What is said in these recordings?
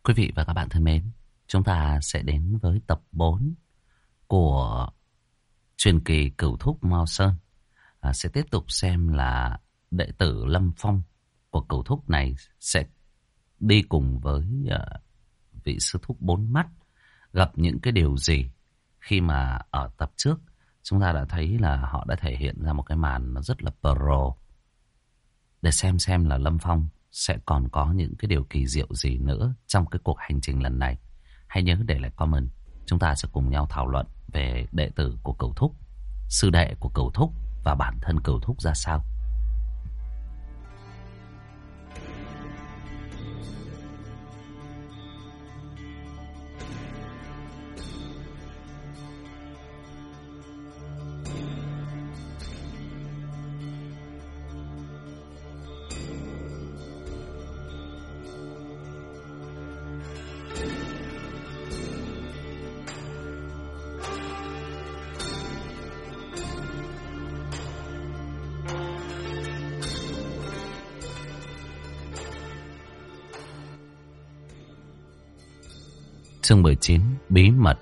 Quý vị và các bạn thân mến, chúng ta sẽ đến với tập 4 của truyền kỳ Cửu Thúc Mao Sơn. Sẽ tiếp tục xem là đệ tử Lâm Phong của Cửu Thúc này sẽ đi cùng với vị sư thúc bốn mắt gặp những cái điều gì khi mà ở tập trước chúng ta đã thấy là họ đã thể hiện ra một cái màn nó rất là pro để xem là Lâm Phong sẽ còn có những cái điều kỳ diệu gì nữa trong cái cuộc hành trình lần này. Hãy nhớ để lại comment. Chúng ta sẽ cùng nhau thảo luận về đệ tử của Cửu Thúc, sư đệ của Cửu Thúc và bản thân Cửu Thúc ra sao. Chương 19: Bí mật.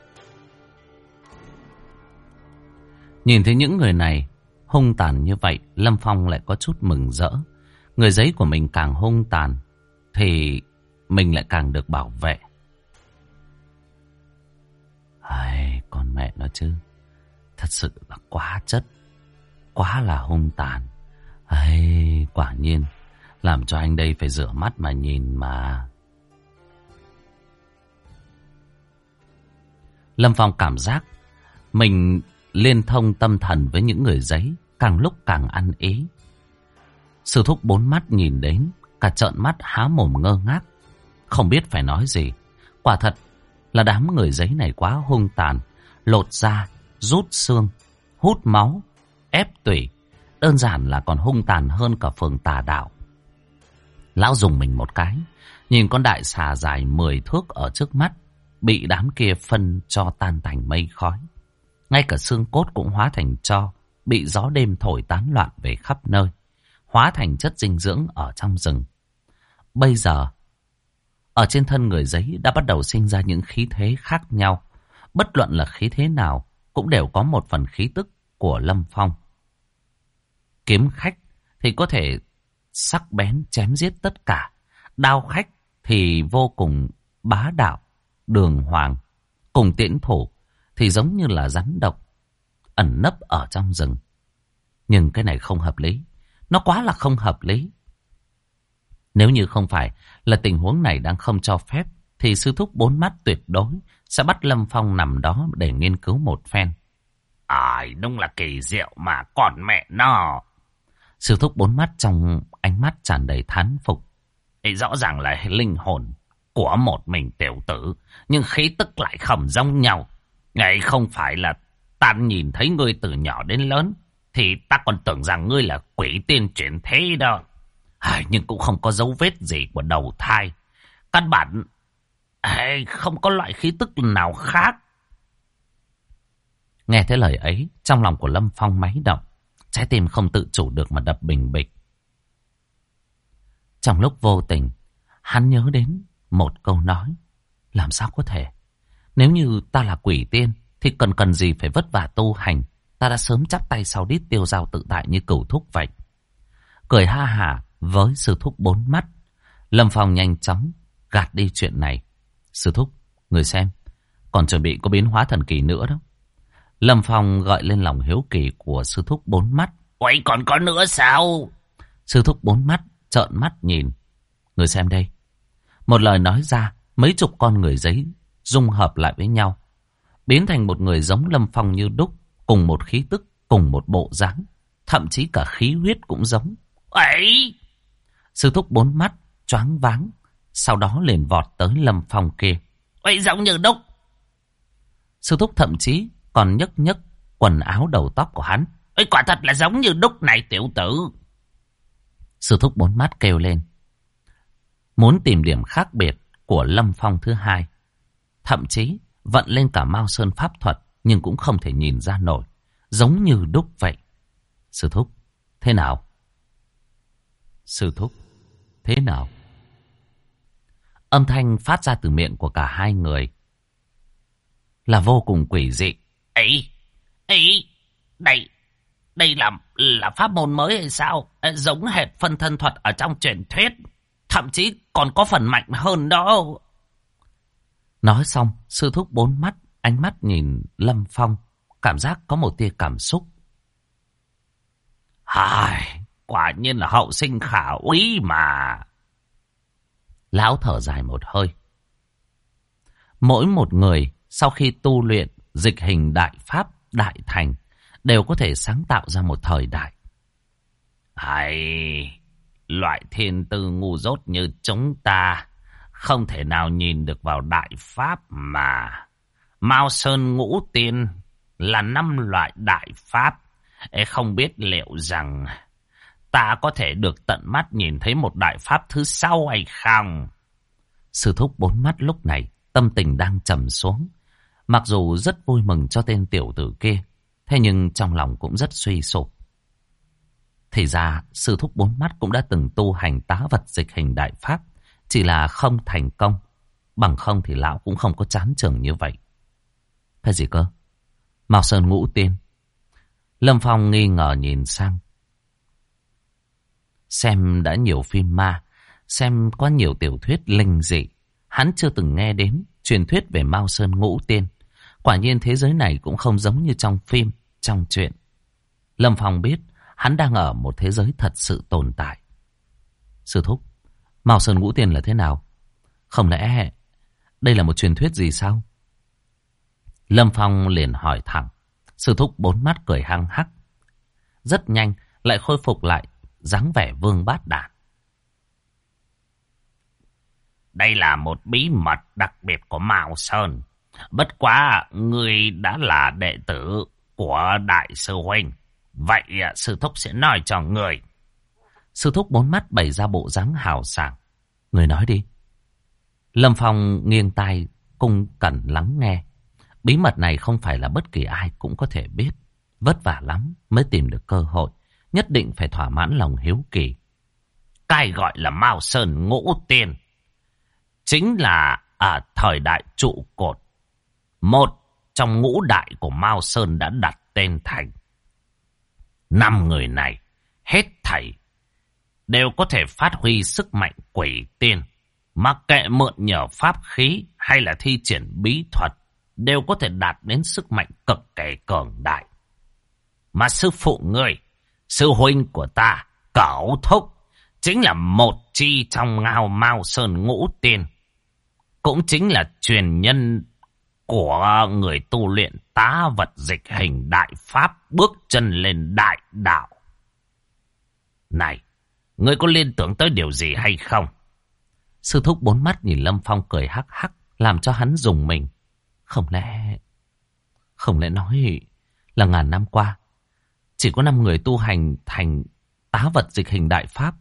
Nhìn thấy những người này hung tàn như vậy, Lâm Phong lại có chút mừng rỡ. Người giấy của mình càng hung tàn thì mình lại càng được bảo vệ. Ai, con mẹ nó chứ, thật sự là quá chất, quá là hung tàn. Ai, quả nhiên làm cho anh đây phải rửa mắt mà nhìn mà. Lâm Phong cảm giác mình liên thông tâm thần với những người giấy, càng lúc càng ăn ý. Sư thúc bốn mắt nhìn đến, cả trợn mắt há mồm ngơ ngác, không biết phải nói gì. Quả thật là đám người giấy này quá hung tàn, lột da, rút xương, hút máu, ép tủy, đơn giản là còn hung tàn hơn cả phường tà đạo. Lão dùng mình một cái, nhìn con đại xà dài 10 thước ở trước mắt bị đám kia phân cho tan thành mây khói. Ngay cả xương cốt cũng hóa thành tro, bị gió đêm thổi tán loạn về khắp nơi, hóa thành chất dinh dưỡng ở trong rừng. Bây giờ, ở trên thân người giấy đã bắt đầu sinh ra những khí thế khác nhau. Bất luận là khí thế nào, cũng đều có một phần khí tức của Lâm Phong. Kiếm khách thì có thể sắc bén chém giết tất cả. Đao khách thì vô cùng bá đạo, đường hoàng. Cùng tiễn thủ thì giống như là rắn độc ẩn nấp ở trong rừng. Nhưng cái này không hợp lý. Nó quá là không hợp lý. Nếu như không phải là tình huống này đang không cho phép, thì sư thúc bốn mắt tuyệt đối sẽ bắt Lâm Phong nằm đó để nghiên cứu một phen. Ai, đúng là kỳ diệu mà còn mẹ nó. Sư thúc bốn mắt trong ánh mắt tràn đầy thán phục. Rõ ràng là linh hồn của một mình tiểu tử, nhưng khí tức lại không giống nhau. Ngày không phải là ta nhìn thấy ngươi từ nhỏ đến lớn, thì ta còn tưởng rằng ngươi là quỷ tiên chuyển thế đó. Nhưng cũng không có dấu vết gì của đầu thai. Căn bản không có loại khí tức nào khác. Nghe thấy lời ấy, trong lòng của Lâm Phong máy động, trái tim không tự chủ được mà đập bình bịch. Trong lúc vô tình, hắn nhớ đến một câu nói. Làm sao có thể? Nếu như ta là quỷ tiên thì cần gì phải vất vả tu hành. Ta đã sớm chắp tay sau đít tiêu dao tự tại như Cửu Thúc vậy. Cười ha hả với sư thúc bốn mắt, Lâm Phong nhanh chóng gạt đi chuyện này. Sư thúc, người xem, còn chuẩn bị có biến hóa thần kỳ nữa đó. Lâm Phong gợi lên lòng hiếu kỳ của sư thúc bốn mắt. Ôi, còn có nữa sao? Sư thúc bốn mắt trợn mắt nhìn. Người xem đây. Một lời nói ra, mấy chục con người giấy dung hợp lại với nhau, biến thành một người giống Lâm Phong như đúc, cùng một khí tức, cùng một bộ dáng, thậm chí cả khí huyết cũng giống. Ấy! Sư thúc bốn mắt choáng váng, sau đó liền vọt tới Lâm Phong kia. Ấy, giống như đúc! Sư thúc thậm chí còn nhấc nhấc quần áo đầu tóc của hắn. Ấy, quả thật là giống như đúc này tiểu tử! Sư thúc bốn mắt kêu lên, muốn tìm điểm khác biệt của Lâm Phong thứ hai. Thậm chí vận lên cả Mao Sơn pháp thuật, nhưng cũng không thể nhìn ra nổi, giống như đúc vậy. Sư thúc, thế nào? Sư thúc, thế nào? Âm thanh phát ra từ miệng của cả hai người là vô cùng quỷ dị. Ấy, ấy, đây là pháp môn mới hay sao? Giống hệt phân thân thuật ở trong truyền thuyết. Thậm chí còn có phần mạnh hơn đó. Nói xong, sư thúc bốn mắt, ánh mắt nhìn Lâm Phong, cảm giác có một tia cảm xúc. Quả nhiên là hậu sinh khả úy mà. Lão thở dài một hơi. Mỗi một người sau khi tu luyện dịch hình đại pháp đại thành đều có thể sáng tạo ra một thời đại. Loại thiên tư ngu dốt như chúng ta không thể nào nhìn được vào đại pháp mà. Mao Sơn Ngũ Tiên là 5 loại đại pháp. Không biết liệu rằng ta có thể được tận mắt nhìn thấy một đại pháp thứ 6 hay không? Sư thúc bốn mắt lúc này tâm tình đang trầm xuống. Mặc dù rất vui mừng cho tên tiểu tử kia, thế nhưng trong lòng cũng rất suy sụp. Thì ra sư thúc bốn mắt cũng đã từng tu hành tá vật dịch hình đại pháp, chỉ là không thành công. Bằng không thì lão cũng không có chán chường như vậy. Cái gì cơ? Mao Sơn Ngũ Tiên? Lâm Phong nghi ngờ nhìn sang. Xem đã nhiều phim ma, xem quá nhiều tiểu thuyết linh dị, hắn chưa từng nghe đến truyền thuyết về Mao Sơn Ngũ Tiên. Quả nhiên thế giới này cũng không giống như trong phim, trong truyện. Lâm Phong biết hắn đang ở một thế giới thật sự tồn tại. Sư thúc, Mao Sơn Ngũ Tiên là thế nào? Không lẽ đây là một truyền thuyết gì sao? Lâm Phong liền hỏi thẳng. Sư thúc bốn mắt cười hăng hắc. Rất nhanh lại khôi phục lại dáng vẻ vương bát đàn. Đây là một bí mật đặc biệt của Mao Sơn. Bất quá ngươi đã là đệ tử của đại sư huynh. Vậy sư thúc sẽ nói cho người. Sư thúc bốn mắt bày ra bộ dáng hào sảng. Người nói đi. Lâm Phong nghiêng tai cung cẩn lắng nghe. Bí mật này không phải là bất kỳ ai cũng có thể biết. Vất vả lắm mới tìm được cơ hội. Nhất định phải thỏa mãn lòng hiếu kỳ. Cái gọi là Mao Sơn Ngũ Tiên chính là ở thời đại trụ cột. Một trong ngũ đại của Mao Sơn đã đặt tên thành. 5 người này hết thảy đều có thể phát huy sức mạnh quỷ tiên. Mặc kệ mượn nhờ pháp khí hay là thi triển bí thuật, đều có thể đạt đến sức mạnh cực kỳ cường đại. Mà sư phụ ngươi, sư huynh của ta, Cẩu Thúc, chính là một chi trong ngao Mao Sơn Ngũ Tiên. Cũng chính là truyền nhân của người tu luyện tá vật dịch hình đại pháp bước chân lên đại đạo. Này, ngươi có liên tưởng tới điều gì hay không? Sư thúc bốn mắt nhìn Lâm Phong cười hắc hắc, làm cho hắn rùng mình. Không lẽ nói là ngàn năm qua chỉ có 5 người tu hành thành tá vật dịch hình đại pháp?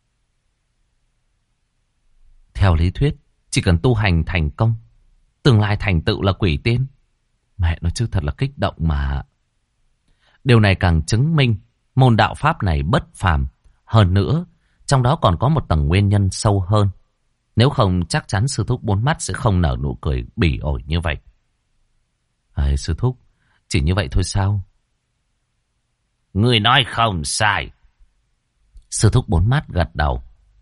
Theo lý thuyết, chỉ cần tu hành thành công, tương lai thành tựu là quỷ tiên. Mẹ nói chứ thật là kích động mà. Điều này càng chứng minh môn đạo pháp này bất phàm. Hơn nữa, trong đó còn có một tầng nguyên nhân sâu hơn. Nếu không chắc chắn sư thúc bốn mắt sẽ không nở nụ cười bỉ ổi như vậy. Sư thúc, chỉ như vậy thôi sao? Người nói không sai. Sư thúc bốn mắt gật đầu.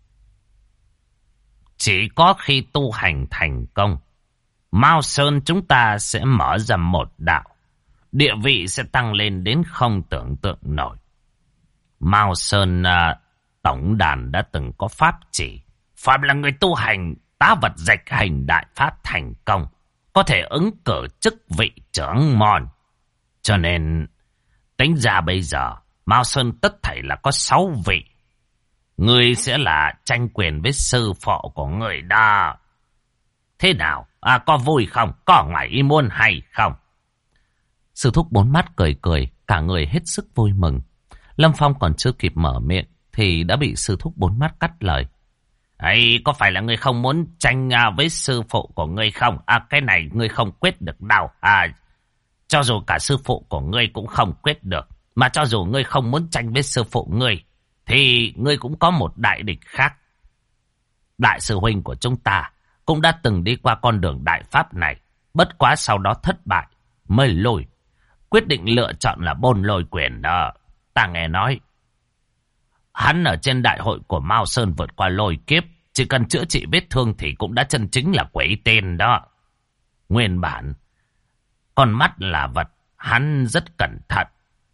Chỉ có khi tu hành thành công, Mao Sơn chúng ta sẽ mở ra một đạo. Địa vị sẽ tăng lên đến không tưởng tượng nổi. Mao Sơn tổng đàn đã từng có pháp chỉ. Phạm là người tu hành tá vật dịch hình đại pháp thành công, có thể ứng cử chức vị trưởng môn. Cho nên tính ra bây giờ Mao Sơn tất thảy là có 6 vị. Ngươi sẽ là tranh quyền với sư phụ của người đó. Thế nào? Có vui không? Có ngoài ý muốn hay không? Sư thúc bốn mắt cười cười, cả người hết sức vui mừng. Lâm Phong còn chưa kịp mở miệng thì đã bị sư thúc bốn mắt cắt lời. Có phải là ngươi không muốn tranh với sư phụ của ngươi không? Cái này ngươi không quyết được đâu. Cho dù cả sư phụ của ngươi cũng không quyết được. Mà cho dù ngươi không muốn tranh với sư phụ ngươi, thì ngươi cũng có một đại địch khác. Đại sư huynh của chúng ta, cũng đã từng đi qua con đường đại pháp này. Bất quá sau đó thất bại, mới lùi. Quyết định lựa chọn là Bôn Lôi Quyền đó. Ta nghe nói, hắn ở trên đại hội của Mao Sơn vượt qua lôi kiếp. Chỉ cần chữa trị vết thương thì cũng đã chân chính là quỷ tên đó. Nguyên bản, con mắt là vật, hắn rất cẩn thận.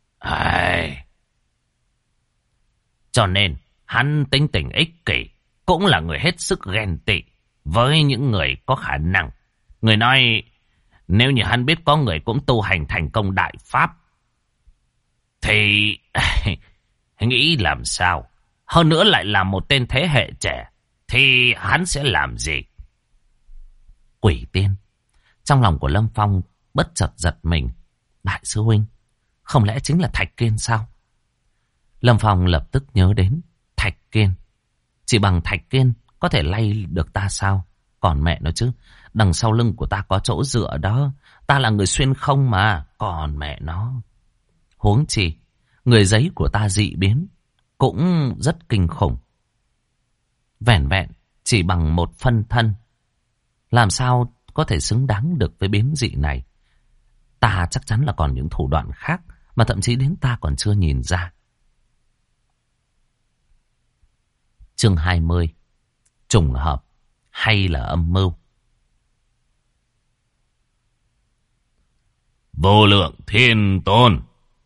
Cho nên, hắn tính tình ích kỷ, cũng là người hết sức ghen tị với những người có khả năng. Người nói, nếu như hắn biết có người cũng tu hành thành công đại pháp, thì nghĩ làm sao? Hơn nữa lại là một tên thế hệ trẻ, thì hắn sẽ làm gì? Quỷ tiên. Trong lòng của Lâm Phong bất chợt giật mình. Đại sư huynh, không lẽ chính là Thạch Kiên sao? Lâm Phong lập tức nhớ đến Thạch Kiên. Chỉ bằng Thạch Kiên có thể lay được ta sao? Còn mẹ nó chứ, đằng sau lưng của ta có chỗ dựa đó. Ta là người xuyên không mà. Còn mẹ nó. Huống chi, người giấy của ta dị biến cũng rất kinh khủng. Vẻn vẹn chỉ bằng một phân thân, làm sao có thể xứng đáng được với biến dị này? Ta chắc chắn là còn những thủ đoạn khác mà thậm chí đến ta còn chưa nhìn ra. Chương 20. Trùng hợp hay là âm mưu? Vô lượng thiên tôn.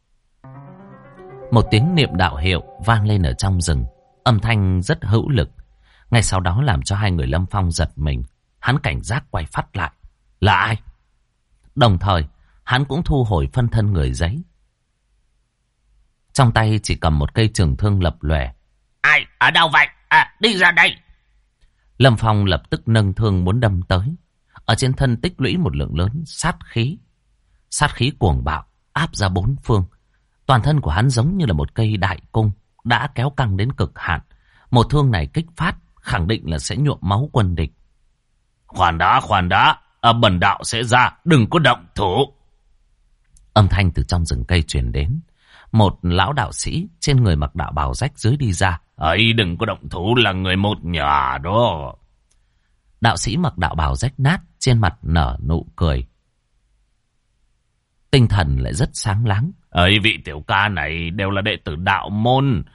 Một tiếng niệm đạo hiệu vang lên ở trong rừng. Âm thanh rất hữu lực. Ngay sau đó làm cho hai người Lâm Phong giật mình. Hắn cảnh giác quay phát lại. Là ai? Đồng thời, hắn cũng thu hồi phân thân người giấy. Trong tay chỉ cầm một cây trường thương lập lòe. Ai? Ở đâu vậy? Đi ra đây! Lâm Phong lập tức nâng thương muốn đâm tới. Ở trên thân tích lũy một lượng lớn sát khí. Sát khí cuồng bạo áp ra bốn phương. Toàn thân của hắn giống như là một cây đại cung đã kéo căng đến cực hạn. Một thương này kích phát khẳng định là sẽ nhuộm máu quân địch. Khoan đã, bần đạo sẽ ra, đừng có động thủ. Âm thanh từ trong rừng cây truyền đến. Một lão đạo sĩ trên người mặc đạo bào rách dưới đi ra. Ấy, đừng có động thủ, là người một nhà đó. Đạo sĩ mặc đạo bào rách nát, trên mặt nở nụ cười. Tinh thần lại rất sáng láng. Ấy, vị tiểu ca này đều là đệ tử đạo môn.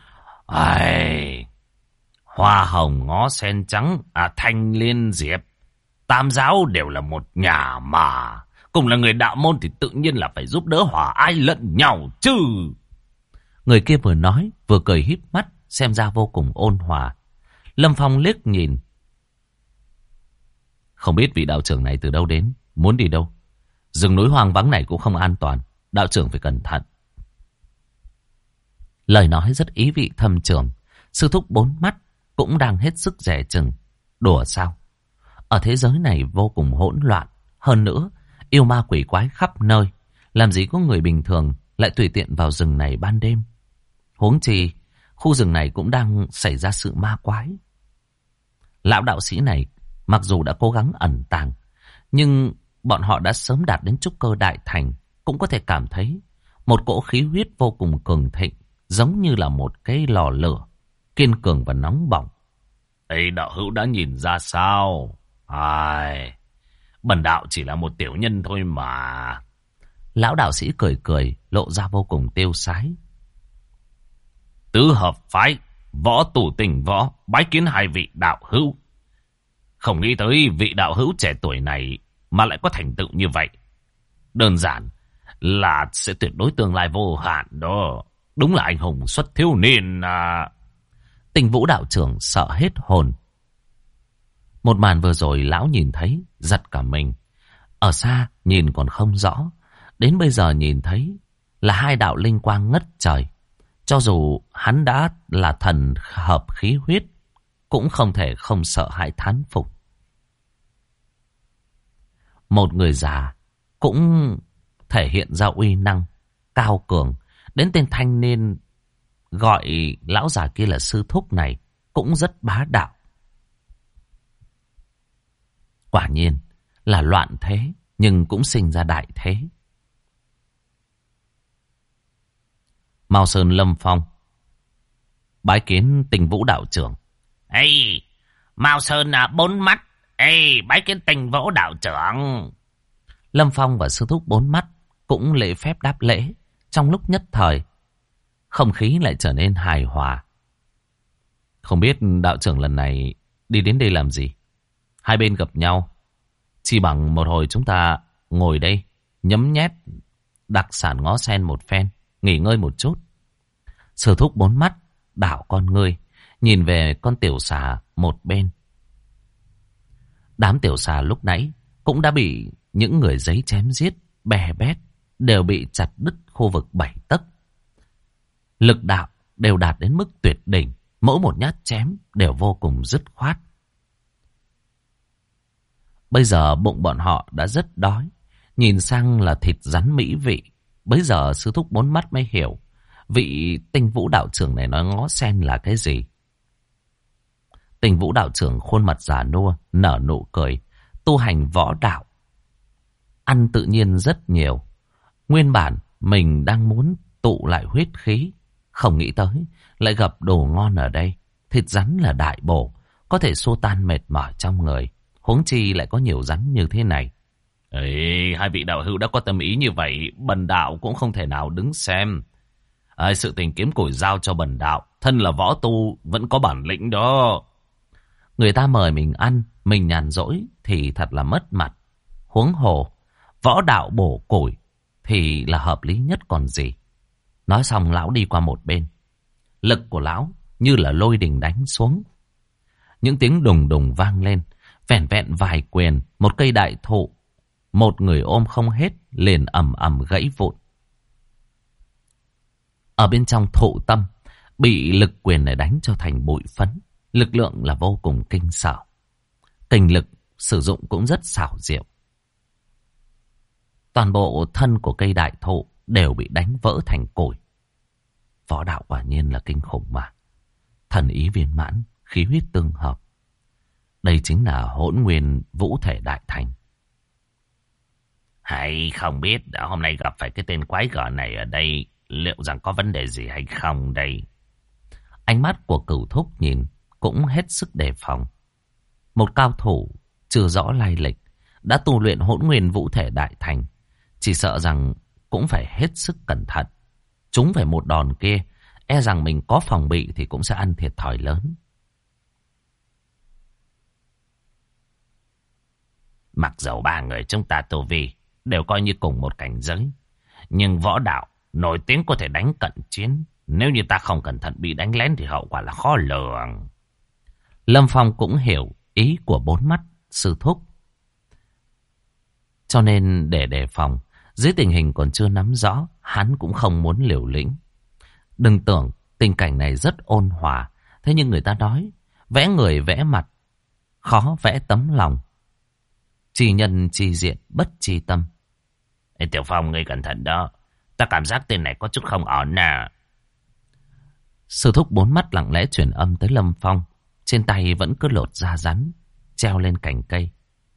Hoa hồng ngó sen trắng, thanh liên diệp, tam giáo đều là một nhà mà. Cùng là người đạo môn thì tự nhiên là phải giúp đỡ hòa ai lẫn nhau chứ. Người kia vừa nói vừa cười híp mắt, xem ra vô cùng ôn hòa. Lâm Phong liếc nhìn. Không biết vị đạo trưởng này từ đâu đến, muốn đi đâu. Rừng núi hoang vắng này cũng không an toàn, đạo trưởng phải cẩn thận. Lời nói rất ý vị thâm trường. Sư thúc bốn mắt cũng đang hết sức dè chừng. Đùa sao? Ở thế giới này vô cùng hỗn loạn. Hơn nữa, yêu ma quỷ quái khắp nơi. Làm gì có người bình thường lại tùy tiện vào rừng này ban đêm. Huống chi, khu rừng này cũng đang xảy ra sự ma quái. Lão đạo sĩ này mặc dù đã cố gắng ẩn tàng, nhưng bọn họ đã sớm đạt đến trúc cơ đại thành. Cũng có thể cảm thấy một cỗ khí huyết vô cùng cường thịnh, giống như là một cái lò lửa, kiên cường và nóng bỏng. Ê, đạo hữu đã nhìn ra sao? Bần đạo chỉ là một tiểu nhân thôi mà. Lão đạo sĩ cười cười, lộ ra vô cùng tiêu sái. Tứ hợp phái, võ tủ tình võ, bái kiến hai vị đạo hữu. Không nghĩ tới vị đạo hữu trẻ tuổi này mà lại có thành tựu như vậy. Đơn giản là sẽ tuyệt đối tương lai vô hạn đó. Đúng là anh hùng xuất thiếu niên à. Tình Vũ đạo trưởng sợ hết hồn. Một màn vừa rồi lão nhìn thấy, giật cả mình. Ở xa nhìn còn không rõ, đến bây giờ nhìn thấy là hai đạo linh quang ngất trời. Cho dù hắn đã là thần hợp khí huyết, cũng không thể không sợ hãi thán phục. Một người già cũng thể hiện ra uy năng cao cường. Đến tên thanh niên gọi lão già kia là sư thúc này cũng rất bá đạo. Quả nhiên là loạn thế, nhưng cũng sinh ra đại thế. Mao Sơn Lâm Phong bái kiến Tình Vũ đạo trưởng. Ê, Mao Sơn bốn mắt, Ê, bái kiến Tinh Vũ đạo trưởng. Lâm Phong và sư thúc bốn mắt cũng lễ phép đáp lễ. Trong lúc nhất thời, không khí lại trở nên hài hòa. Không biết đạo trưởng lần này đi đến đây làm gì? Hai bên gặp nhau, chỉ bằng một hồi chúng ta ngồi đây, nhấm nhét đặc sản ngó sen một phen, nghỉ ngơi một chút. Sư thúc bốn mắt đảo con ngươi, nhìn về con tiểu xà một bên. Đám tiểu xà lúc nãy cũng đã bị những người giấy chém giết, bè bét, đều bị chặt đứt khu vực 7 tấc. Lực đạo đều đạt đến mức tuyệt đỉnh, mỗi một nhát chém đều vô cùng dứt khoát. Bây giờ bụng bọn họ đã rất đói, nhìn sang là thịt rắn mỹ vị. Bây giờ sư thúc bốn mắt mới hiểu vị Tinh Vũ đạo trưởng này nói ngó sen là cái gì. Tinh Vũ đạo trưởng khuôn mặt già nua, nở nụ cười, tu hành võ đạo, ăn tự nhiên rất nhiều. Nguyên bản mình đang muốn tụ lại huyết khí, không nghĩ tới lại gặp đồ ngon ở đây. Thịt rắn là đại bổ, có thể xua tan mệt mỏi trong người, huống chi lại có nhiều rắn như thế này. Ê, hai vị đạo hữu đã có tâm ý như vậy, bần đạo cũng không thể nào đứng xem. Sự tình kiếm củi giao cho bần đạo, thân là võ tu vẫn có bản lĩnh đó. Người ta mời mình ăn, mình nhàn rỗi thì thật là mất mặt. Huống hồ, võ đạo bổ củi thì là hợp lý nhất còn gì. Nói xong lão đi qua một bên. Lực của lão như là lôi đình đánh xuống. Những tiếng đùng đùng vang lên. Vẻn vẹn vài quyền, một cây đại thụ, một người ôm không hết, liền ầm ầm gãy vụn. Ở bên trong thụ tâm, bị lực quyền này đánh cho thành bụi phấn. Lực lượng là vô cùng kinh sợ. Kình lực sử dụng cũng rất xảo diệu. Toàn bộ thân của cây đại thụ đều bị đánh vỡ thành củi. Võ đạo quả nhiên là kinh khủng mà. Thần ý viên mãn, khí huyết tương hợp. Đây chính là hỗn nguyên vũ thể đại thành. Hay không biết hôm nay gặp phải cái tên quái gở này ở đây, liệu rằng có vấn đề gì hay không đây? Ánh mắt của Cửu Thúc nhìn cũng hết sức đề phòng. Một cao thủ chưa rõ lai lịch, đã tu luyện hỗn nguyên vũ thể đại thành, chỉ sợ rằng cũng phải hết sức cẩn thận. Chúng phải một đòn kia, e rằng mình có phòng bị thì cũng sẽ ăn thiệt thòi lớn. Mặc dầu ba người chúng ta tu vi đều coi như cùng một cảnh giới, nhưng võ đạo nổi tiếng có thể đánh cận chiến. Nếu như ta không cẩn thận bị đánh lén thì hậu quả là khó lường. Lâm Phong cũng hiểu ý của bốn mắt sư thúc. Cho nên để đề phòng, dưới tình hình còn chưa nắm rõ, hắn cũng không muốn liều lĩnh. Đừng tưởng tình cảnh này rất ôn hòa, thế nhưng người ta nói, vẽ người vẽ mặt, khó vẽ tấm lòng. Chi nhân chi diện, bất chi tâm. Ê, Tiểu Phong, ngươi cẩn thận đó. Ta cảm giác tên này có chút không ổn nè. Sư thúc bốn mắt lặng lẽ truyền âm tới Lâm Phong. Trên tay vẫn cứ lột da rắn, treo lên cành cây.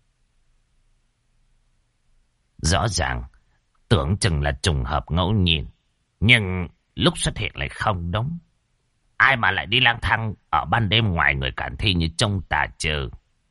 Rõ ràng, tưởng chừng là trùng hợp ngẫu nhiên, nhưng lúc xuất hiện lại không đúng. Ai mà lại đi lang thang ở ban đêm ngoài người cản thi như trông tà chứ?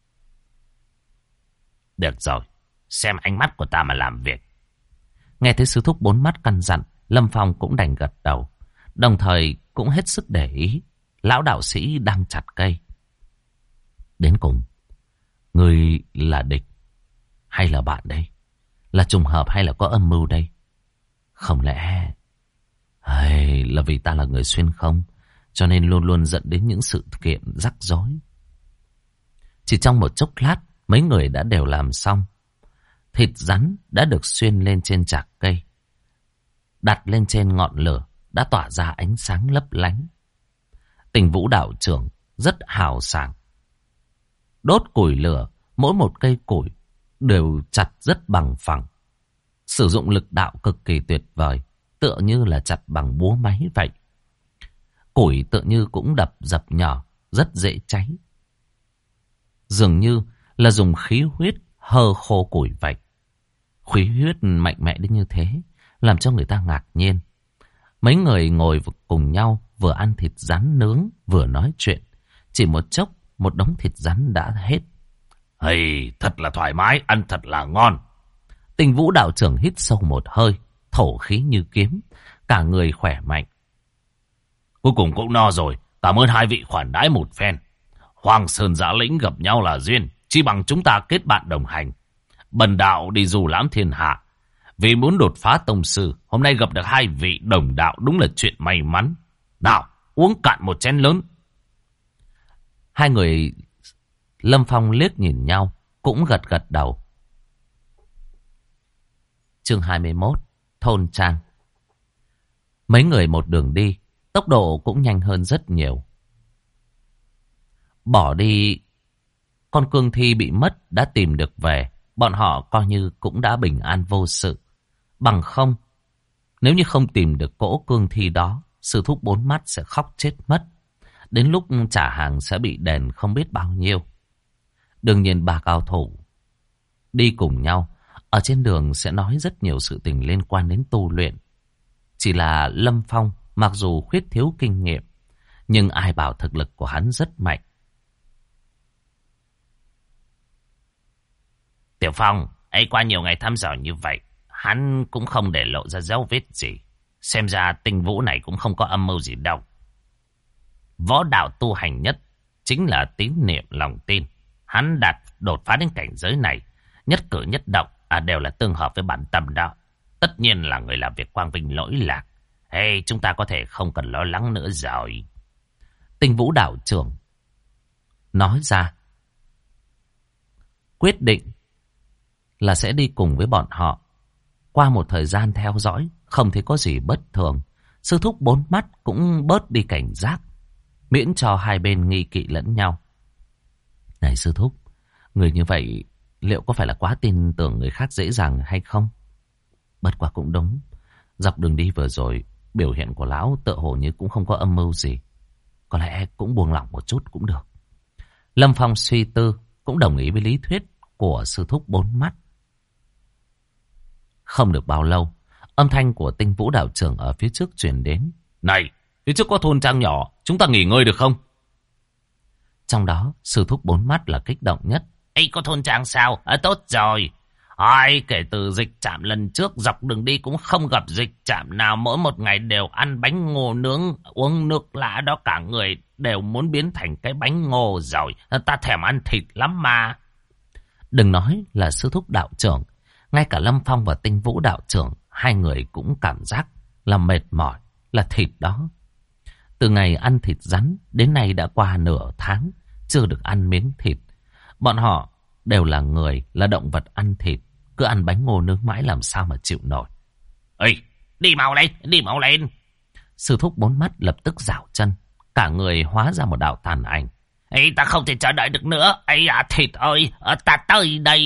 Được rồi, xem ánh mắt của ta mà làm việc. Nghe thấy sư thúc bốn mắt căn dặn, Lâm Phong cũng đành gật đầu. Đồng thời cũng hết sức để ý lão đạo sĩ đang chặt cây. Đến cùng, người là địch hay là bạn đây? Là trùng hợp hay là có âm mưu đây? Không lẽ hay là vì ta là người xuyên không, cho nên luôn luôn dẫn đến những sự kiện rắc rối? Chỉ trong một chốc lát, mấy người đã đều làm xong. Thịt rắn đã được xuyên lên trên chạc cây, đặt lên trên ngọn lửa đã tỏa ra ánh sáng lấp lánh. Tình Vũ đạo trưởng rất hào sảng. Đốt củi lửa, mỗi một cây củi đều chặt rất bằng phẳng. Sử dụng lực đạo cực kỳ tuyệt vời, tựa như là chặt bằng búa máy vậy. Củi tựa như cũng đập dập nhỏ, rất dễ cháy. Dường như là dùng khí huyết hơ khô củi vậy. Khí huyết mạnh mẽ đến như thế, làm cho người ta ngạc nhiên. Mấy người ngồi cùng nhau, vừa ăn thịt rắn nướng, vừa nói chuyện. Chỉ một chốc, một đống thịt rắn đã hết. Hay, thật là thoải mái, ăn thật là ngon. Tinh Vũ đạo trưởng hít sâu một hơi, thổ khí như kiếm, cả người khỏe mạnh. Cuối cùng cũng no rồi, cảm ơn hai vị khoản đãi một phen. Hoàng Sơn Giã Lĩnh gặp nhau là duyên, chỉ bằng chúng ta kết bạn đồng hành. Bần đạo đi du lãm thiên hạ, vì muốn đột phá tông sư, hôm nay gặp được hai vị đồng đạo đúng là chuyện may mắn. Nào, uống cạn một chén lớn. Hai người Lâm Phong liếc nhìn nhau, cũng gật gật đầu. Chương 21, Thôn Trang. Mấy người một đường đi, tốc độ cũng nhanh hơn rất nhiều. Bỏ đi con cương thi bị mất đã tìm được về, bọn họ coi như cũng đã bình an vô sự. Bằng không, nếu như không tìm được cỗ cương thi đó, sư thúc bốn mắt sẽ khóc chết mất. Đến lúc trả hàng sẽ bị đền không biết bao nhiêu. Đương nhiên ba cao thủ đi cùng nhau, ở trên đường sẽ nói rất nhiều sự tình liên quan đến tu luyện. Chỉ là Lâm Phong mặc dù khuyết thiếu kinh nghiệm, nhưng ai bảo thực lực của hắn rất mạnh. Tiểu Phong, ấy qua nhiều ngày thăm dò như vậy, hắn cũng không để lộ ra dấu vết gì. Xem ra Tinh Vũ này cũng không có âm mưu gì đâu. Võ đạo tu hành nhất chính là tín niệm lòng tin. Hắn đột phá đến cảnh giới này, nhất cử nhất động đều là tương hợp với bản tâm đó. Tất nhiên là người làm việc quang vinh lỗi lạc. Hey, chúng ta có thể không cần lo lắng nữa rồi. Tinh Vũ đạo trưởng nói ra quyết định là sẽ đi cùng với bọn họ. Qua một thời gian theo dõi, không thấy có gì bất thường, sư thúc bốn mắt cũng bớt đi cảnh giác, miễn cho hai bên nghi kỵ lẫn nhau. Này sư thúc, người như vậy liệu có phải là quá tin tưởng người khác dễ dàng hay không? Bất quá cũng đúng, dọc đường đi vừa rồi, biểu hiện của lão tựa hồ như cũng không có âm mưu gì. Có lẽ cũng buông lỏng một chút cũng được. Lâm Phong suy tư, cũng đồng ý với lý thuyết của sư thúc bốn mắt. Không được bao lâu, âm thanh của Tinh Vũ đạo trưởng ở phía trước truyền đến. Này, phía trước có thôn trang nhỏ, chúng ta nghỉ ngơi được không? Trong đó, sư thúc bốn mắt là kích động nhất. Ê, có thôn trang sao? Tốt rồi. Ai, kể từ dịch trạm lần trước, dọc đường đi cũng không gặp dịch trạm nào. Mỗi một ngày đều ăn bánh ngô nướng, uống nước lã đó, cả người đều muốn biến thành cái bánh ngô rồi. Ta thèm ăn thịt lắm mà. Đừng nói là sư thúc đạo trưởng, ngay cả Lâm Phong và Tinh Vũ đạo trưởng, hai người cũng cảm giác là mệt mỏi, là thịt đó. Từ ngày ăn thịt rắn đến nay đã qua nửa tháng, chưa được ăn miếng thịt. Bọn họ đều là người, là động vật ăn thịt, cứ ăn bánh ngô nướng mãi làm sao mà chịu nổi. Ê, đi mau lên, đi mau lên. Sư thúc bốn mắt lập tức giảo chân, cả người hóa ra một đạo tàn ảnh. Ê, ta không thể chờ đợi được nữa. Ê, thịt ơi, ta tới đây.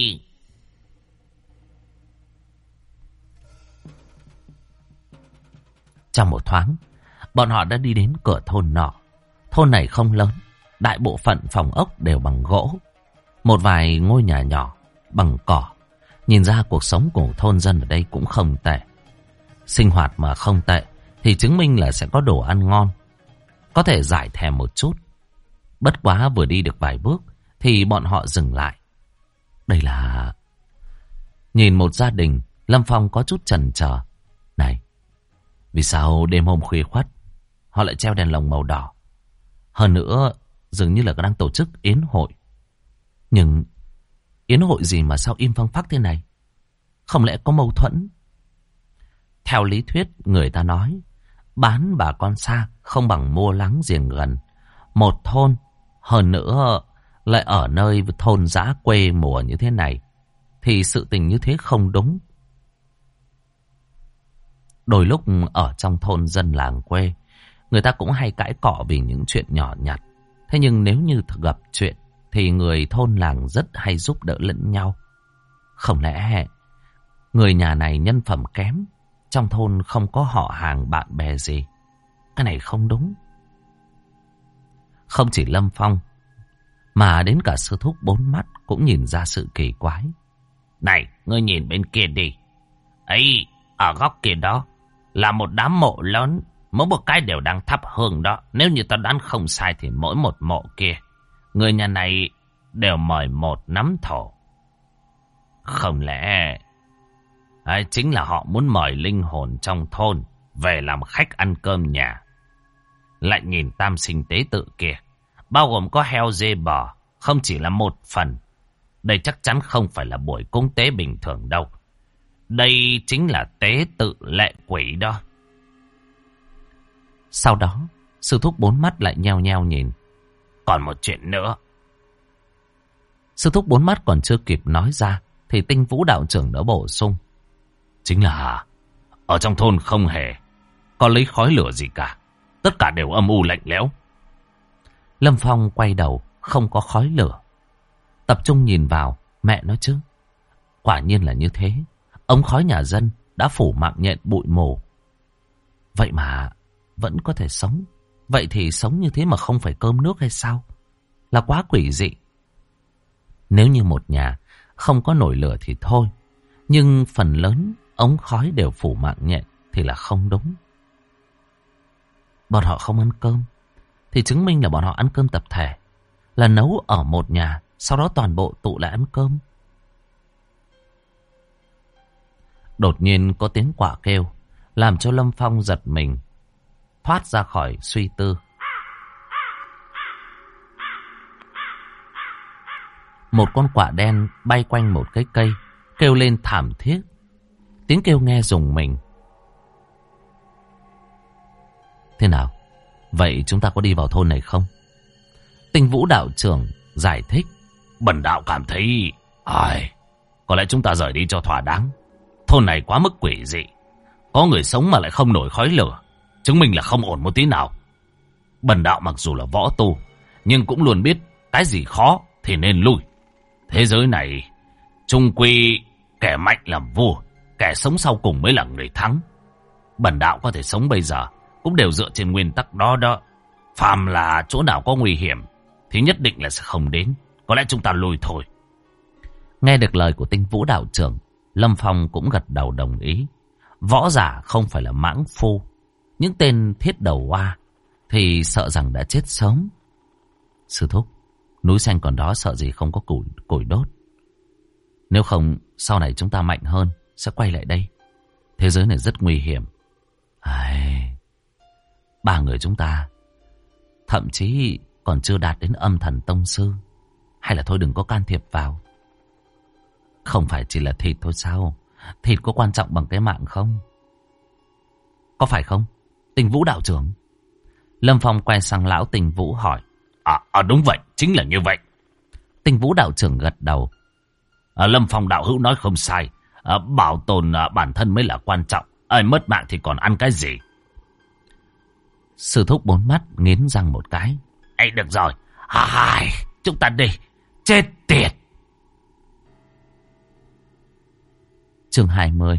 Trong một thoáng, bọn họ đã đi đến cửa thôn nọ. Thôn này không lớn, đại bộ phận phòng ốc đều bằng gỗ. Một vài ngôi nhà nhỏ bằng cỏ. Nhìn ra cuộc sống của thôn dân ở đây cũng không tệ. Sinh hoạt mà không tệ thì chứng minh là sẽ có đồ ăn ngon, có thể giải thèm một chút. Bất quá vừa đi được vài bước thì bọn họ dừng lại. Đây là... Nhìn một gia đình, Lâm Phong có chút chần chờ. Này, vì sao đêm hôm khuya khoắt họ lại treo đèn lồng màu đỏ? Hơn nữa, dường như là đang tổ chức yến hội. Nhưng yến hội gì mà sao im phăng phắc thế này? Không lẽ có mâu thuẫn? Theo lý thuyết, người ta nói bán bà con xa không bằng mua láng giềng gần. Một thôn, hơn nữa lại ở nơi thôn dã quê mùa như thế này, thì sự tình như thế không đúng. Đôi lúc ở trong thôn dân làng quê, người ta cũng hay cãi cọ vì những chuyện nhỏ nhặt. Thế nhưng nếu như gặp chuyện thì người thôn làng rất hay giúp đỡ lẫn nhau. Không lẽ người nhà này nhân phẩm kém, trong thôn không có họ hàng bạn bè gì? Cái này không đúng. Không chỉ Lâm Phong, mà đến cả sư thúc bốn mắt cũng nhìn ra sự kỳ quái. Này, ngươi nhìn bên kia đi. Ấy, ở góc kia đó là một đám mộ lớn, mỗi một cái đều đang thắp hương đó. Nếu như ta đoán không sai thì mỗi một mộ kia, người nhà này đều mời một nắm thổ. Không lẽ ấy chính là họ muốn mời linh hồn trong thôn về làm khách ăn cơm nhà? Lại nhìn tam sinh tế tự kia, bao gồm có heo dê bò, không chỉ là một phần. Đây chắc chắn không phải là buổi cúng tế bình thường đâu. Đây chính là tế tự lệ quỷ đó. Sau đó, sư thúc bốn mắt lại nheo nheo nhìn. Còn một chuyện nữa. Sư thúc bốn mắt còn chưa kịp nói ra, thì Tinh Vũ đạo trưởng đã bổ sung. Chính là ở trong thôn không hề có lấy khói lửa gì cả. Tất cả đều âm u lạnh lẽo. Lâm Phong quay đầu, không có khói lửa. Tập trung nhìn vào, mẹ nói chứ. Quả nhiên là như thế. Ống khói nhà dân đã phủ mạng nhện bụi mù. Vậy mà vẫn có thể sống. Vậy thì sống như thế mà không phải cơm nước hay sao? Là quá quỷ dị. Nếu như một nhà không có nổi lửa thì thôi. Nhưng phần lớn ống khói đều phủ mạng nhện thì là không đúng. Bọn họ không ăn cơm thì chứng minh là bọn họ ăn cơm tập thể. Là nấu ở một nhà, sau đó toàn bộ tụ lại ăn cơm. Đột nhiên có tiếng quạ kêu, làm cho Lâm Phong giật mình, thoát ra khỏi suy tư. Một con quạ đen bay quanh một cái cây, kêu lên thảm thiết. Tiếng kêu nghe rùng mình. Thế nào? Vậy chúng ta có đi vào thôn này không? Tinh Vũ đạo trưởng giải thích. Bần đạo cảm thấy có lẽ chúng ta rời đi cho thỏa đáng. Thôn này quá mức quỷ dị. Có người sống mà lại không nổi khói lửa, chứng minh là không ổn một tí nào. Bần đạo mặc dù là võ tu, nhưng cũng luôn biết cái gì khó thì nên lui. Thế giới này chung quy kẻ mạnh làm vua, kẻ sống sau cùng mới là người thắng. Bần đạo có thể sống bây giờ cũng đều dựa trên nguyên tắc đó đó. Phàm là chỗ nào có nguy hiểm thì nhất định là sẽ không đến. Có lẽ chúng ta lui thôi. Nghe được lời của Tinh Vũ đạo trưởng, Lâm Phong cũng gật đầu đồng ý. Võ giả không phải là mãng phu. Những tên thiết đầu oa thì sợ rằng đã chết sớm. Sư thúc, núi xanh còn đó, sợ gì không có củi đốt. Nếu không sau này chúng ta mạnh hơn sẽ quay lại đây. Thế giới này rất nguy hiểm. Ba người chúng ta thậm chí còn chưa đạt đến âm thần tông sư. Hay là thôi đừng có can thiệp vào. Không phải chỉ là thịt thôi sao? Thịt có quan trọng bằng cái mạng không? Có phải không, Tinh Vũ đạo trưởng? Lâm Phong quay sang lão Tinh Vũ hỏi. Đúng vậy, chính là như vậy. Tinh Vũ đạo trưởng gật đầu. Lâm Phong đạo hữu nói không sai. Bảo tồn bản thân mới là quan trọng. Mất mạng thì còn ăn cái gì? Sư thúc bốn mắt nghiến răng một cái. Được rồi, chúng ta đi. Chết tiệt. Chương 20.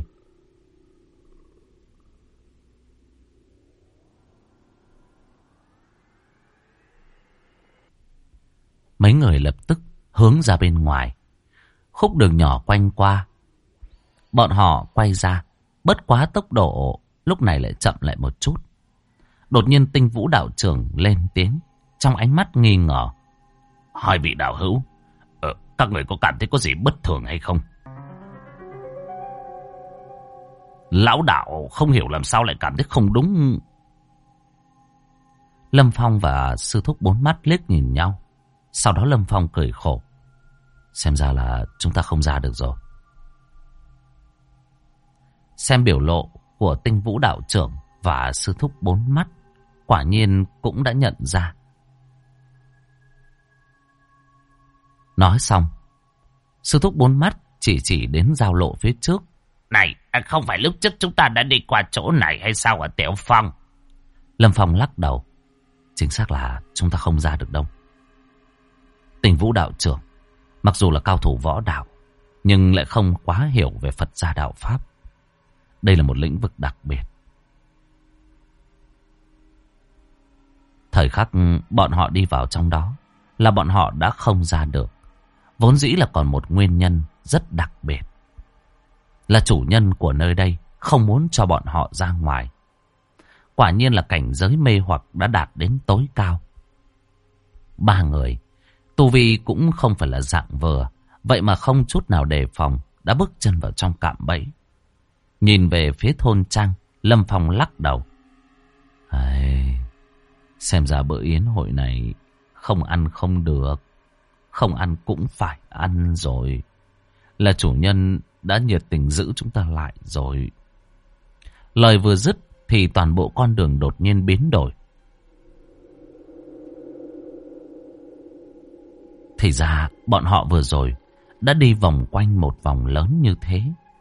Mấy người lập tức hướng ra bên ngoài. Khúc đường nhỏ quanh qua. Bọn họ quay ra, bất quá tốc độ lúc này lại chậm lại một chút. Đột nhiên Tinh Vũ đạo trưởng lên tiếng, trong ánh mắt nghi ngờ. Hai vị đạo hữu, các người có cảm thấy có gì bất thường hay không? Lão đạo không hiểu làm sao lại cảm thấy không đúng. Lâm Phong và sư thúc bốn mắt liếc nhìn nhau. Sau đó Lâm Phong cười khổ. Xem ra là chúng ta không ra được rồi. Xem biểu lộ của Tinh Vũ đạo trưởng và sư thúc bốn mắt, quả nhiên cũng đã nhận ra. Nói xong, sư thúc bốn mắt chỉ đến giao lộ phía trước. Này, không phải lúc trước chúng ta đã đi qua chỗ này hay sao hả Tiểu Phong? Lâm Phong lắc đầu. Chính xác là chúng ta không ra được đâu. Tinh Vũ đạo trưởng mặc dù là cao thủ võ đạo, nhưng lại không quá hiểu về Phật gia đạo Pháp. Đây là một lĩnh vực đặc biệt. Thời khắc bọn họ đi vào trong đó là bọn họ đã không ra được. Vốn dĩ là còn một nguyên nhân rất đặc biệt. Là chủ nhân của nơi đây không muốn cho bọn họ ra ngoài. Quả nhiên là cảnh giới mê hoặc đã đạt đến tối cao. Ba người Tu vi cũng không phải là dạng vừa, vậy mà không chút nào đề phòng, đã bước chân vào trong cạm bẫy. Nhìn về phía thôn trang, Lâm Phong lắc đầu. Xem ra bữa yến hội này không ăn không được, không ăn cũng phải ăn rồi. Là chủ nhân đã nhiệt tình giữ chúng ta lại rồi. Lời vừa dứt thì toàn bộ con đường đột nhiên biến đổi. Thì ra bọn họ vừa rồi đã đi vòng quanh một vòng lớn như thế.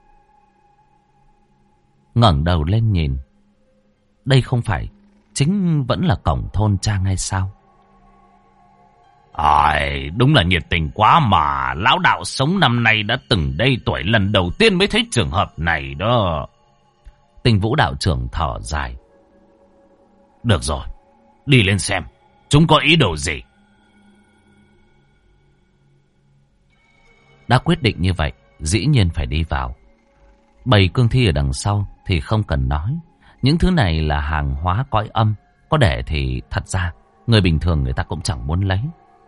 Ngẩng đầu lên nhìn, đây không phải chính vẫn là cổng thôn trang hay sao? Đúng là nhiệt tình quá mà. Lão đạo sống năm nay đã từng đây tuổi, lần đầu tiên mới thấy trường hợp này đó. Tinh Vũ đạo trưởng thở dài. Được rồi, đi lên xem chúng có ý đồ gì. Đã quyết định như vậy, dĩ nhiên phải đi vào. Bầy cương thi ở đằng sau thì không cần nói. Những thứ này là hàng hóa cõi âm, có để thì thật ra người bình thường người ta cũng chẳng muốn lấy.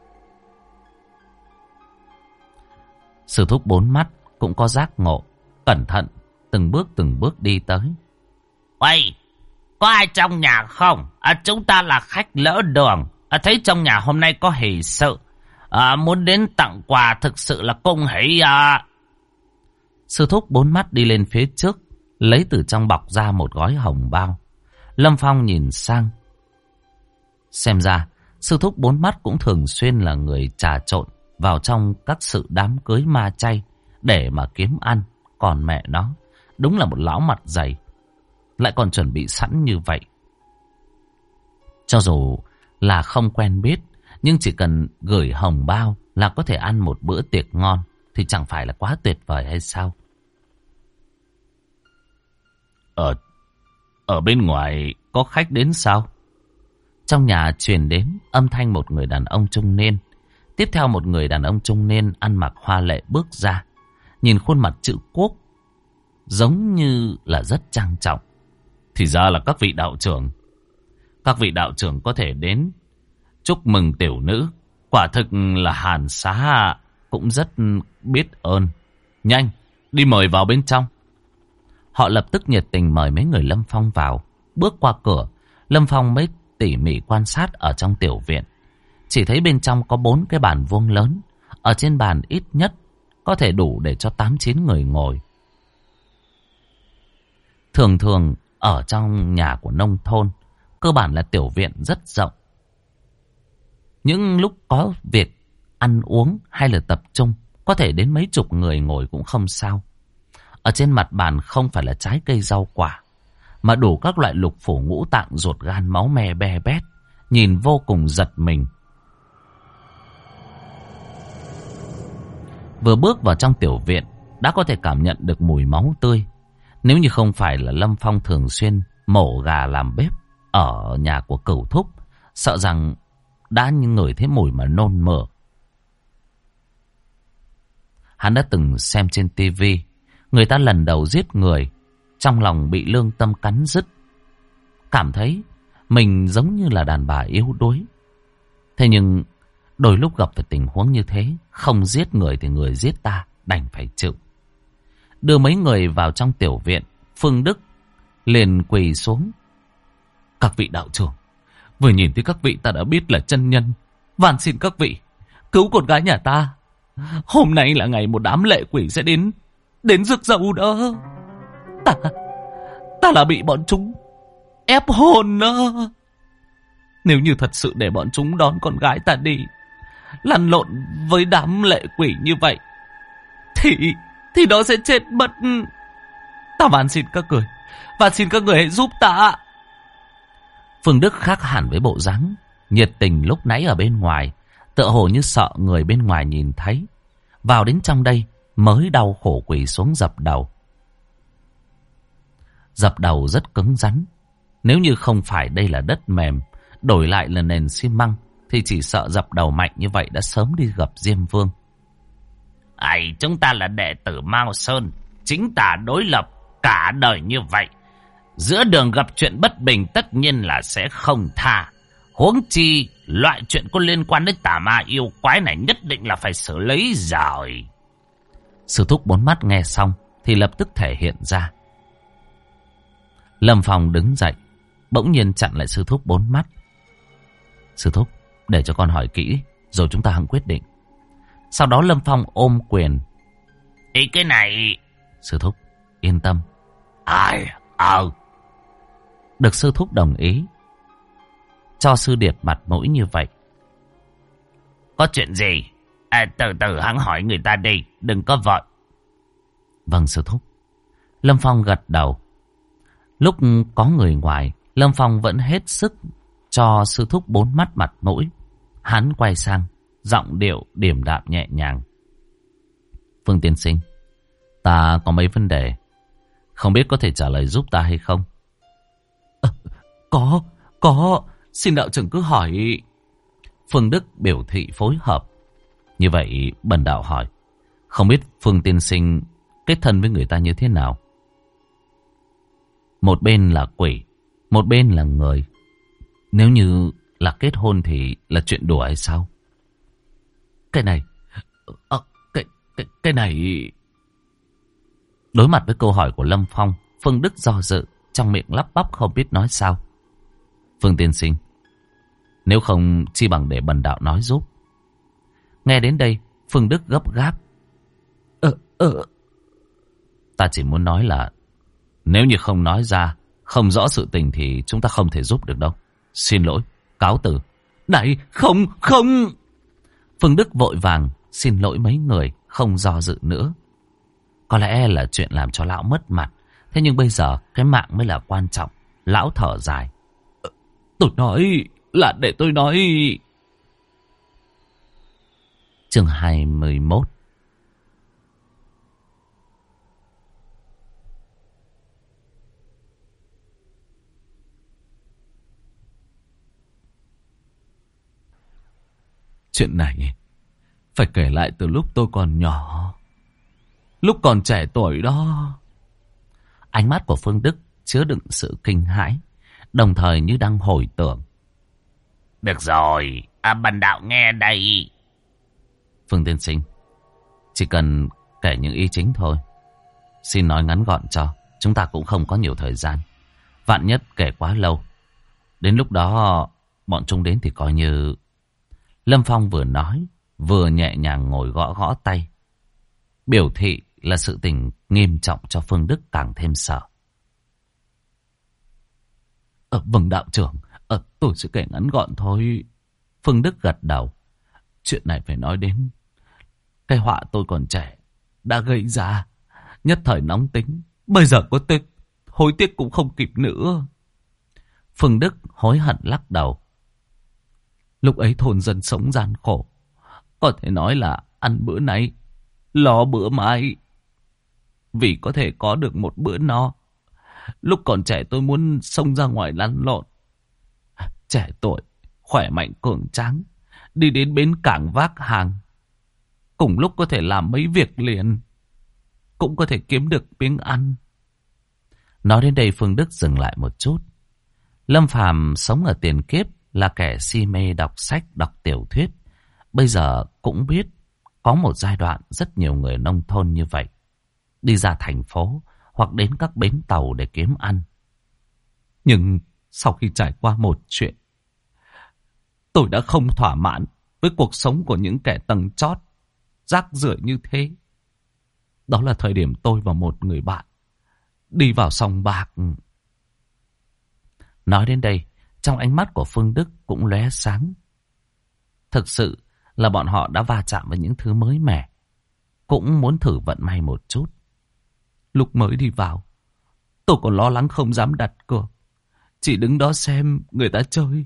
Sư thúc bốn mắt cũng có giác ngộ, cẩn thận từng bước đi tới. Uầy, có ai trong nhà không? Chúng ta là khách lỡ đường. Thấy trong nhà hôm nay có hỷ sự, muốn đến tặng quà, thực sự là cung hỷ. Sư thúc bốn mắt đi lên phía trước, lấy từ trong bọc ra một gói hồng bao. Lâm Phong nhìn sang. Xem ra sư thúc bốn mắt cũng thường xuyên là người trà trộn vào trong các sự đám cưới ma chay để mà kiếm ăn. Còn mẹ nó, đúng là một lão mặt dày, lại còn chuẩn bị sẵn như vậy. Cho dù là không quen biết, nhưng chỉ cần gửi hồng bao là có thể ăn một bữa tiệc ngon, thì chẳng phải là quá tuyệt vời hay sao? Ở bên ngoài có khách đến sao? Trong nhà truyền đến âm thanh một người đàn ông trung niên. Tiếp theo một người đàn ông trung niên ăn mặc hoa lệ bước ra. Nhìn khuôn mặt chữ quốc, giống như là rất trang trọng. Thì ra là các vị đạo trưởng. Các vị đạo trưởng có thể đến chúc mừng tiểu nữ, quả thực là hàn xá cũng rất biết ơn. Nhanh, đi mời vào bên trong. Họ lập tức nhiệt tình mời mấy người Lâm Phong vào. Bước qua cửa, Lâm Phong mới tỉ mỉ quan sát ở trong tiểu viện. Chỉ thấy bên trong có 4 cái bàn vuông lớn. Ở trên bàn ít nhất có thể đủ để cho 8-9 người ngồi. Thường thường ở trong nhà của nông thôn, cơ bản là tiểu viện rất rộng. Những lúc có việc ăn uống hay là tập trung, có thể đến mấy chục người ngồi cũng không sao. Ở trên mặt bàn không phải là trái cây rau quả, mà đủ các loại lục phủ ngũ tạng, ruột gan máu me be bét, nhìn vô cùng giật mình. Vừa bước vào trong tiểu viện, đã có thể cảm nhận được mùi máu tươi. Nếu như không phải là Lâm Phong thường xuyên mổ gà làm bếp ở nhà của Cửu Thúc, sợ rằng đã ngửi thấy mùi mà nôn mửa. Hắn đã từng xem trên tivi người ta lần đầu giết người, trong lòng bị lương tâm cắn rứt, cảm thấy mình giống như là đàn bà yếu đuối. Thế nhưng đôi lúc gặp phải tình huống như thế, không giết người thì người giết ta, đành phải chịu. Đưa mấy người vào trong tiểu viện, Phương Đức liền quỳ xuống. Các vị đạo trưởng, vừa nhìn thấy các vị ta đã biết là chân nhân. Van xin các vị cứu con gái nhà ta. Hôm nay là ngày một đám lệ quỷ sẽ đến rước dâu đó. Ta là bị bọn chúng ép hồn đó. Nếu như thật sự để bọn chúng đón con gái ta đi, lăn lộn với đám lệ quỷ như vậy, thì nó sẽ chết mất. Ta van xin các người hãy giúp ta. Phương Đức khác hẳn với bộ dáng nhiệt tình lúc nãy ở bên ngoài, tựa hồ như sợ người bên ngoài nhìn thấy. Vào đến trong đây mới đau khổ quỳ xuống dập đầu. Dập đầu rất cứng rắn. Nếu như không phải đây là đất mềm, đổi lại là nền xi măng, thì chỉ sợ dập đầu mạnh như vậy đã sớm đi gặp Diêm Vương. Chúng ta là đệ tử Mao Sơn, chính tà đối lập cả đời như vậy. Giữa đường gặp chuyện bất bình tất nhiên là sẽ không tha. Huống chi, loại chuyện có liên quan đến tà ma yêu quái này nhất định là phải xử lý rồi. Sư thúc bốn mắt nghe xong thì lập tức thể hiện ra. Lâm Phong đứng dậy, bỗng nhiên chặn lại sư thúc bốn mắt. Sư thúc, để cho con hỏi kỹ, rồi chúng ta hẵng quyết định. Sau đó Lâm Phong ôm quyền. Ý cái này... Sư thúc, yên tâm. Ai, Được sư thúc đồng ý. Cho sư điệt mặt mũi như vậy. Có chuyện gì? Từ từ hắn hỏi người ta đi, đừng có vội. Vâng sư thúc. Lâm Phong gật đầu. Lúc có người ngoài, Lâm Phong vẫn hết sức cho sư thúc bốn mắt mặt mũi. Hắn quay sang, giọng điệu điềm đạm nhẹ nhàng. Phương tiên sinh, ta có mấy vấn đề, không biết có thể trả lời giúp ta hay không? Có, xin đạo trưởng cứ hỏi. Phương Đức biểu thị phối hợp. Như vậy bần đạo hỏi, không biết Phương tiên sinh kết thân với người ta như thế nào? Một bên là quỷ, một bên là người. Nếu như là kết hôn thì là chuyện đùa hay sao? Cái này... Cái này... Đối mặt với câu hỏi của Lâm Phong, Phương Đức do dự, trong miệng lắp bắp không biết nói sao. Phương tiên sinh, nếu không chi bằng để bần đạo nói giúp. Nghe đến đây, Phương Đức gấp gáp. Ta chỉ muốn nói là nếu như không nói ra, không rõ sự tình thì chúng ta không thể giúp được đâu. Xin lỗi, cáo từ. Này, không. Phương Đức vội vàng xin lỗi mấy người, không do dự nữa. Có lẽ là chuyện làm cho lão mất mặt. Thế nhưng bây giờ cái mạng mới là quan trọng. Lão thở dài. Tôi nói là để tôi nói. Chương 21. Chuyện này phải kể lại từ lúc tôi còn nhỏ, lúc còn trẻ tuổi đó. Ánh mắt của Phương Đức chứa đựng sự kinh hãi, đồng thời như đang hồi tưởng. Được rồi, bần đạo nghe đây. Phương tiên sinh, chỉ cần kể những ý chính thôi. Xin nói ngắn gọn cho, chúng ta cũng không có nhiều thời gian. Vạn nhất kể quá lâu, đến lúc đó bọn chúng đến thì coi như... Lâm Phong vừa nói, vừa nhẹ nhàng ngồi gõ gõ tay. Biểu thị là sự tình nghiêm trọng cho Phương Đức càng thêm sợ. Vâng đạo trưởng, tôi sẽ kể ngắn gọn thôi. Phương Đức gật đầu. Chuyện này phải nói đến cái họa tôi còn trẻ đã gây ra. Nhất thời nóng tính, bây giờ có tiếc, hối tiếc cũng không kịp nữa. Phương Đức hối hận lắc đầu. Lúc ấy thôn dân sống gian khổ, có thể nói là ăn bữa nay, lo bữa mai. Vì có thể có được một bữa no, lúc còn trẻ tôi muốn xông ra ngoài lăn lộn. Trẻ tuổi, khỏe mạnh cường tráng, đi đến bến cảng vác hàng. Cùng lúc có thể làm mấy việc liền, cũng có thể kiếm được miếng ăn. Nói đến đây Phương Đức dừng lại một chút. Lâm Phàm sống ở tiền kiếp, là kẻ si mê đọc sách, đọc tiểu thuyết. Bây giờ cũng biết có một giai đoạn rất nhiều người nông thôn như vậy, đi ra thành phố hoặc đến các bến tàu để kiếm ăn. Nhưng sau khi trải qua một chuyện, tôi đã không thỏa mãn với cuộc sống của những kẻ tầng chót, rác rưởi như thế. Đó là thời điểm tôi và một người bạn đi vào sòng bạc. Nói đến đây, trong ánh mắt của Phương Đức cũng lóe sáng. Thực sự là bọn họ đã va chạm với những thứ mới mẻ, cũng muốn thử vận may một chút. Lúc mới đi vào, tôi còn lo lắng không dám đặt cược, chỉ đứng đó xem người ta chơi.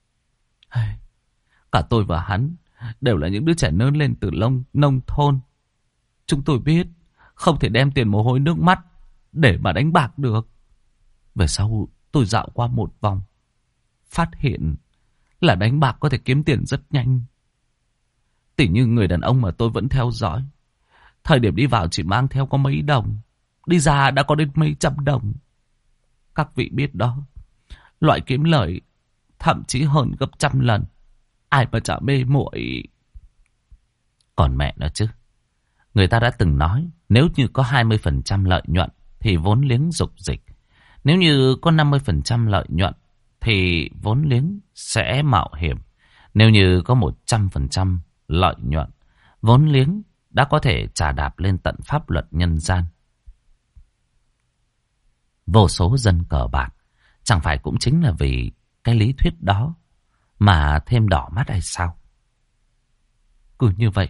Cả tôi và hắn đều là những đứa trẻ lớn lên từ nông thôn. Chúng tôi biết không thể đem tiền mồ hôi nước mắt để mà đánh bạc được. Về sau tôi dạo qua một vòng, phát hiện là đánh bạc có thể kiếm tiền rất nhanh. Tỉ như người đàn ông mà tôi vẫn theo dõi, thời điểm đi vào chỉ mang theo có mấy đồng, đi ra đã có đến mấy trăm đồng. Các vị biết đó, loại kiếm lời thậm chí hơn gấp trăm lần. Ai mà chả mê muội. Còn mẹ nó chứ. Người ta đã từng nói, nếu như có 20% lợi nhuận thì vốn liếng dục dịch. Nếu như có 50% lợi nhuận thì vốn liếng sẽ mạo hiểm. Nếu như có 100% lợi nhuận, vốn liếng đã có thể chà đạp lên tận pháp luật nhân gian. Vô số dân cờ bạc chẳng phải cũng chính là vì cái lý thuyết đó mà thêm đỏ mắt hay sao? Cứ như vậy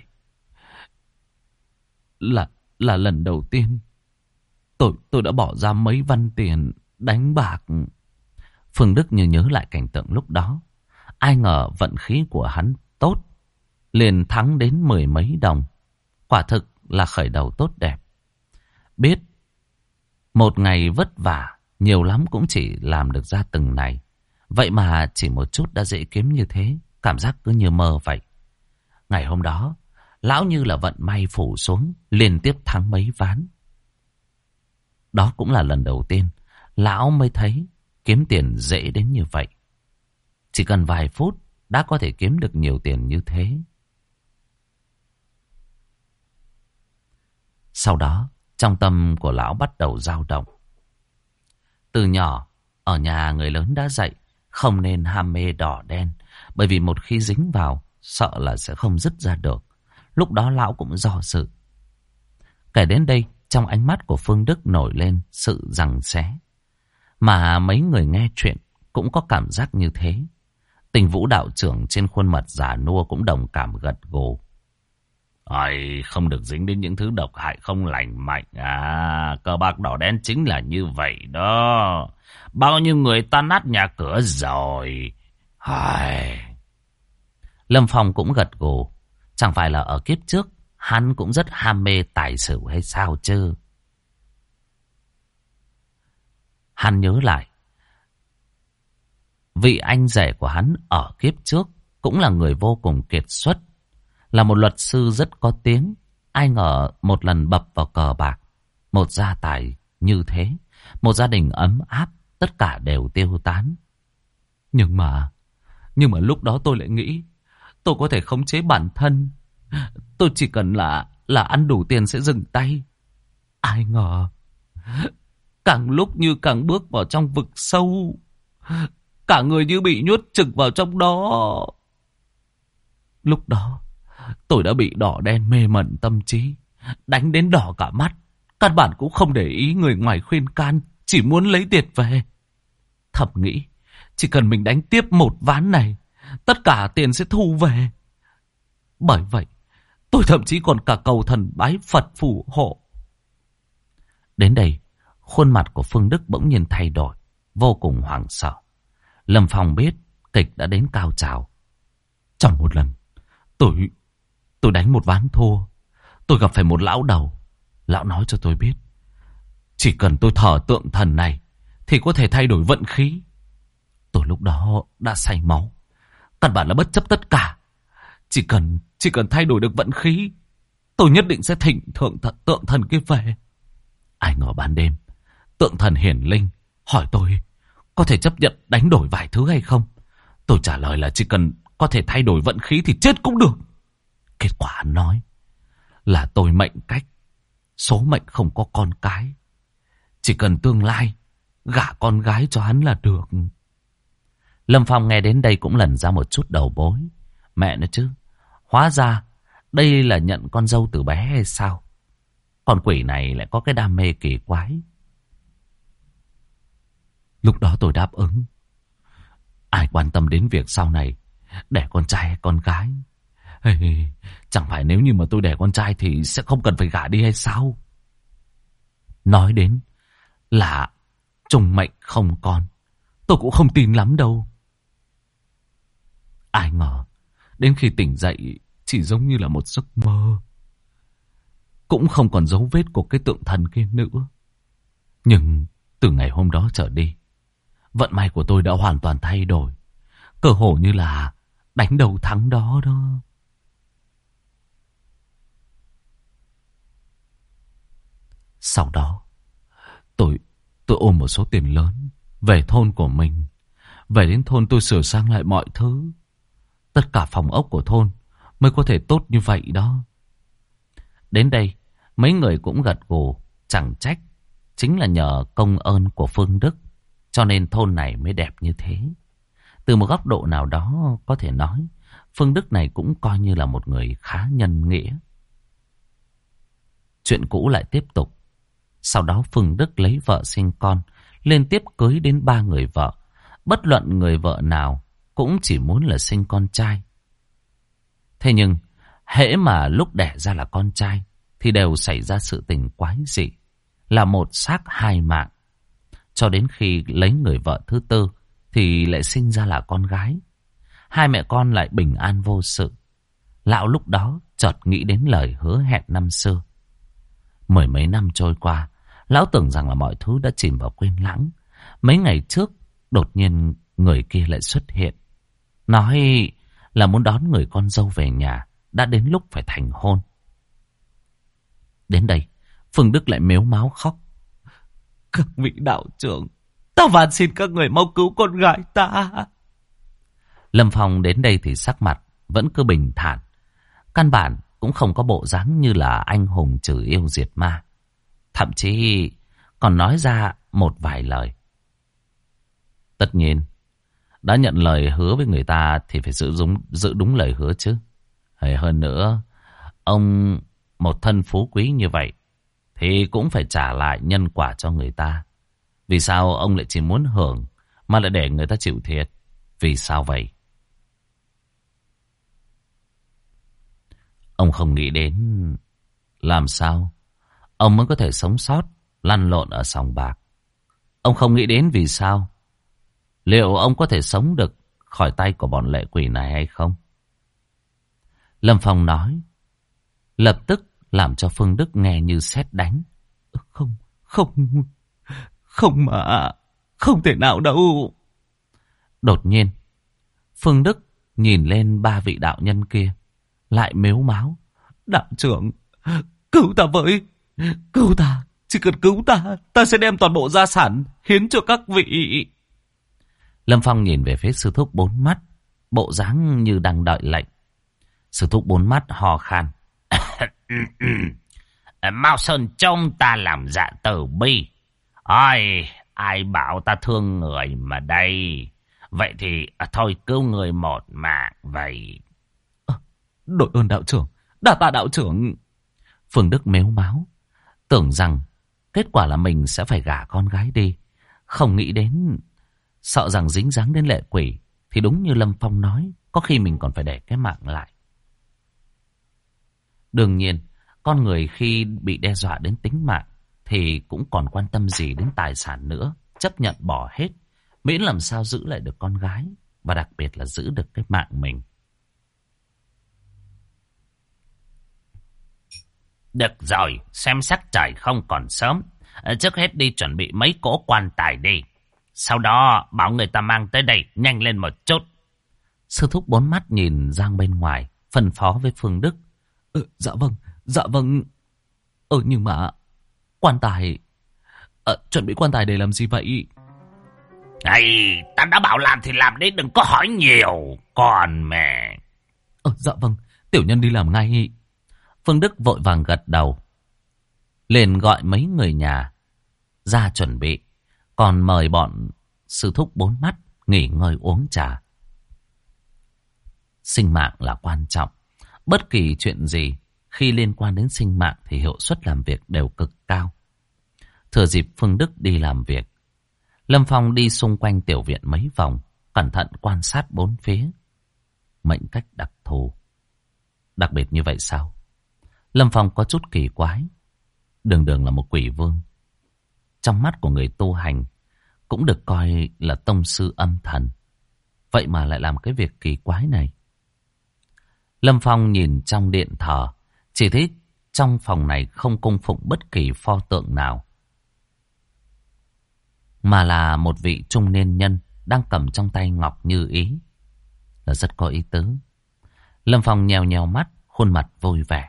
là lần đầu tiên tôi đã bỏ ra mấy văn tiền đánh bạc. Phương Đức như nhớ lại cảnh tượng lúc đó. Ai ngờ vận khí của hắn tốt, liền thắng đến 10 mấy đồng. Quả thực là khởi đầu tốt đẹp. Biết một ngày vất vả, nhiều lắm cũng chỉ làm được ra từng này. Vậy mà chỉ một chút đã dễ kiếm như thế, cảm giác cứ như mơ vậy. Ngày hôm đó, lão như là vận may phủ xuống, liên tiếp thắng mấy ván. Đó cũng là lần đầu tiên lão mới thấy kiếm tiền dễ đến như vậy. Chỉ cần vài phút đã có thể kiếm được nhiều tiền như thế. Sau đó, trong tâm của lão bắt đầu dao động. Từ nhỏ, ở nhà người lớn đã dạy không nên ham mê đỏ đen, bởi vì một khi dính vào, sợ là sẽ không dứt ra được. Lúc đó lão cũng do dự. Kể đến đây, trong ánh mắt của Phương Đức nổi lên sự giằng xé. Mà mấy người nghe chuyện cũng có cảm giác như thế. Tình Vũ đạo trưởng trên khuôn mặt già nua cũng đồng cảm gật gù. Ôi, không được dính đến những thứ độc hại không lành mạnh. Cờ bạc đỏ đen chính là như vậy đó. Bao nhiêu người tan nát nhà cửa rồi. Lâm Phong cũng gật gù. Chẳng phải là ở kiếp trước hắn cũng rất ham mê tài xỉu hay sao chứ? Hắn nhớ lại, vị anh rể của hắn ở kiếp trước cũng là người vô cùng kiệt xuất, là một luật sư rất có tiếng. Ai ngờ một lần bập vào cờ bạc, một gia tài như thế, một gia đình ấm áp, tất cả đều tiêu tán. Nhưng mà lúc đó tôi lại nghĩ tôi có thể khống chế bản thân. Tôi chỉ cần là ăn đủ tiền sẽ dừng tay. Ai ngờ càng lúc như càng bước vào trong vực sâu, cả người như bị nhốt trực vào trong đó. Lúc đó tôi đã bị đỏ đen mê mẩn tâm trí, đánh đến đỏ cả mắt. Căn bản cũng không để ý người ngoài khuyên can, chỉ muốn lấy tiền về. Thầm nghĩ chỉ cần mình đánh tiếp một ván này, tất cả tiền sẽ thu về. Bởi vậy tôi thậm chí còn cả cầu thần bái Phật phù hộ. Đến đây, khuôn mặt của Phương Đức bỗng nhiên thay đổi, vô cùng hoảng sợ. Lâm Phong biết kịch đã đến cao trào. Trong một lần, tôi đánh một ván thua. Tôi gặp phải một lão đầu. Lão nói cho tôi biết, chỉ cần tôi thờ tượng thần này thì có thể thay đổi vận khí. Tôi lúc đó đã say máu, căn bản là bất chấp tất cả. Chỉ cần thay đổi được vận khí, tôi nhất định sẽ thỉnh tượng thần kia về. Ai ngờ ban đêm, tượng thần hiển linh hỏi tôi có thể chấp nhận đánh đổi vài thứ hay không. Tôi trả lời là chỉ cần có thể thay đổi vận khí thì chết cũng được. Kết quả hắn nói là tôi mệnh cách, số mệnh không có con cái, chỉ cần tương lai gả con gái cho hắn là được. Lâm Phong nghe đến đây cũng lần ra một chút đầu bối. Mẹ nó chứ, hóa ra đây là nhận con dâu từ bé hay sao? Con quỷ này lại có cái đam mê kỳ quái. Lúc đó tôi đáp ứng. Ai quan tâm đến việc sau này đẻ con trai hay con gái? Chẳng phải nếu như mà tôi đẻ con trai thì sẽ không cần phải gả đi hay sao? Nói đến là trùng mệnh không con, tôi cũng không tin lắm đâu. Ai ngờ đến khi tỉnh dậy chỉ giống như là một giấc mơ, cũng không còn dấu vết của cái tượng thần kia nữa. Nhưng từ ngày hôm đó trở đi, vận may của tôi đã hoàn toàn thay đổi, cơ hồ như là đánh đầu thắng đó đó. Sau đó tôi ôm một số tiền lớn về thôn của mình, Về đến thôn tôi sửa sang lại mọi thứ. Tất cả phòng ốc của thôn mới có thể tốt như vậy đó. Đến đây, mấy người cũng gật gù, chẳng trách. Chính là nhờ công ơn của Phương Đức, cho nên thôn này mới đẹp như thế. Từ một góc độ nào đó có thể nói, Phương Đức này cũng coi như là một người khá nhân nghĩa. Chuyện cũ lại tiếp tục. Sau đó Phương Đức lấy vợ sinh con, liên tiếp cưới đến 3 người vợ. Bất luận người vợ nào cũng chỉ muốn là sinh con trai. Thế nhưng, hễ mà lúc đẻ ra là con trai, thì đều xảy ra sự tình quái dị, là một xác 2 mạng. Cho đến khi lấy người vợ thứ tư, thì lại sinh ra là con gái. 2 mẹ con lại bình an vô sự. Lão lúc đó chợt nghĩ đến lời hứa hẹn năm xưa. 10 mấy năm trôi qua, lão tưởng rằng là mọi thứ đã chìm vào quên lãng. Mấy ngày trước, đột nhiên người kia lại xuất hiện. Nói là muốn đón người con dâu về nhà, đã đến lúc phải thành hôn. Đến đây, Phương Đức lại mếu máo khóc. Các vị đạo trưởng, ta van xin các người mau cứu con gái ta. Lâm Phong đến đây thì sắc mặt vẫn cứ bình thản. Căn bản cũng không có bộ dáng như là anh hùng trừ yêu diệt ma. Thậm chí còn nói ra một vài lời. Tất nhiên, đã nhận lời hứa với người ta thì phải giữ đúng lời hứa chứ. Hay hơn nữa, ông một thân phú quý như vậy thì cũng phải trả lại nhân quả cho người ta. Vì sao ông lại chỉ muốn hưởng mà lại để người ta chịu thiệt? Vì sao vậy? Ông không nghĩ đến làm sao ông mới có thể sống sót lăn lộn ở sòng bạc. Ông không nghĩ đến vì sao liệu ông có thể sống được khỏi tay của bọn lệ quỷ này hay không? Lâm Phong nói, lập tức làm cho Phương Đức nghe như sét đánh. Không mà, không thể nào đâu. Đột nhiên, Phương Đức nhìn lên 3 vị đạo nhân kia, lại mếu máo. Đạo trưởng, cứu ta với, cứu ta, chỉ cần cứu ta, ta sẽ đem toàn bộ gia sản hiến cho các vị. Lâm Phong nhìn về phía sư thúc 4 mắt, bộ dáng như đang đợi lệnh. Sư thúc 4 mắt hò khan. Mao Sơn trông ta làm dạ từ bi. Ôi, ai bảo ta thương người mà đây. Vậy thì thôi cứu người một mạng vậy. Đội ơn đạo trưởng, đa tạ đạo trưởng. Phương Đức mếu máo, tưởng rằng kết quả là mình sẽ phải gả con gái đi. Không nghĩ đến, sợ rằng dính dáng đến lệ quỷ, thì đúng như Lâm Phong nói, có khi mình còn phải để cái mạng lại. Đương nhiên, con người khi bị đe dọa đến tính mạng thì cũng còn quan tâm gì đến tài sản nữa, chấp nhận bỏ hết, miễn làm sao giữ lại được con gái, và đặc biệt là giữ được cái mạng mình. Được rồi, xem sắc trời không còn sớm. Trước hết đi chuẩn bị mấy cỗ quan tài đi. Sau đó bảo người ta mang tới đây, nhanh lên một chút. Sư thúc 4 mắt nhìn ra bên ngoài, phân phó với Phương Đức. Dạ vâng. Nhưng mà quan tài, chuẩn bị quan tài để làm gì vậy? Này, ta đã bảo làm thì làm đấy, đừng có hỏi nhiều. Còn mẹ. Dạ vâng, tiểu nhân đi làm ngay. Phương Đức vội vàng gật đầu, liền gọi mấy người nhà ra chuẩn bị, còn mời bọn sư thúc 4 mắt nghỉ ngơi uống trà. Sinh mạng là quan trọng. Bất kỳ chuyện gì khi liên quan đến sinh mạng thì hiệu suất làm việc đều cực cao. Thừa dịp Phương Đức đi làm việc, Lâm Phong đi xung quanh tiểu viện mấy vòng, cẩn thận quan sát bốn phía. Mệnh cách đặc thù. Đặc biệt như vậy sao? Lâm Phong có chút kỳ quái. Đường là một quỷ vương. Trong mắt của người tu hành cũng được coi là tông sư âm thần. Vậy mà lại làm cái việc kỳ quái này. Lâm Phong nhìn trong điện thờ, chỉ thấy trong phòng này không cung phụng bất kỳ pho tượng nào, mà là một vị trung niên nhân đang cầm trong tay ngọc như ý. Là rất có ý tứ. Lâm Phong nheo nheo mắt, khuôn mặt vui vẻ.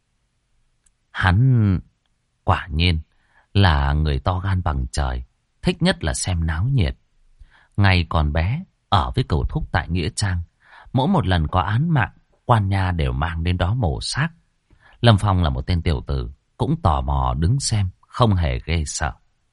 Hắn quả nhiên là người to gan bằng trời, thích nhất là xem náo nhiệt. Ngày còn bé, ở với cậu thúc tại Nghĩa Trang, mỗi một lần có án mạng, quan nha đều mang đến đó mổ xác. Lâm Phong là một tên tiểu tử, cũng tò mò đứng xem, không hề ghê sợ.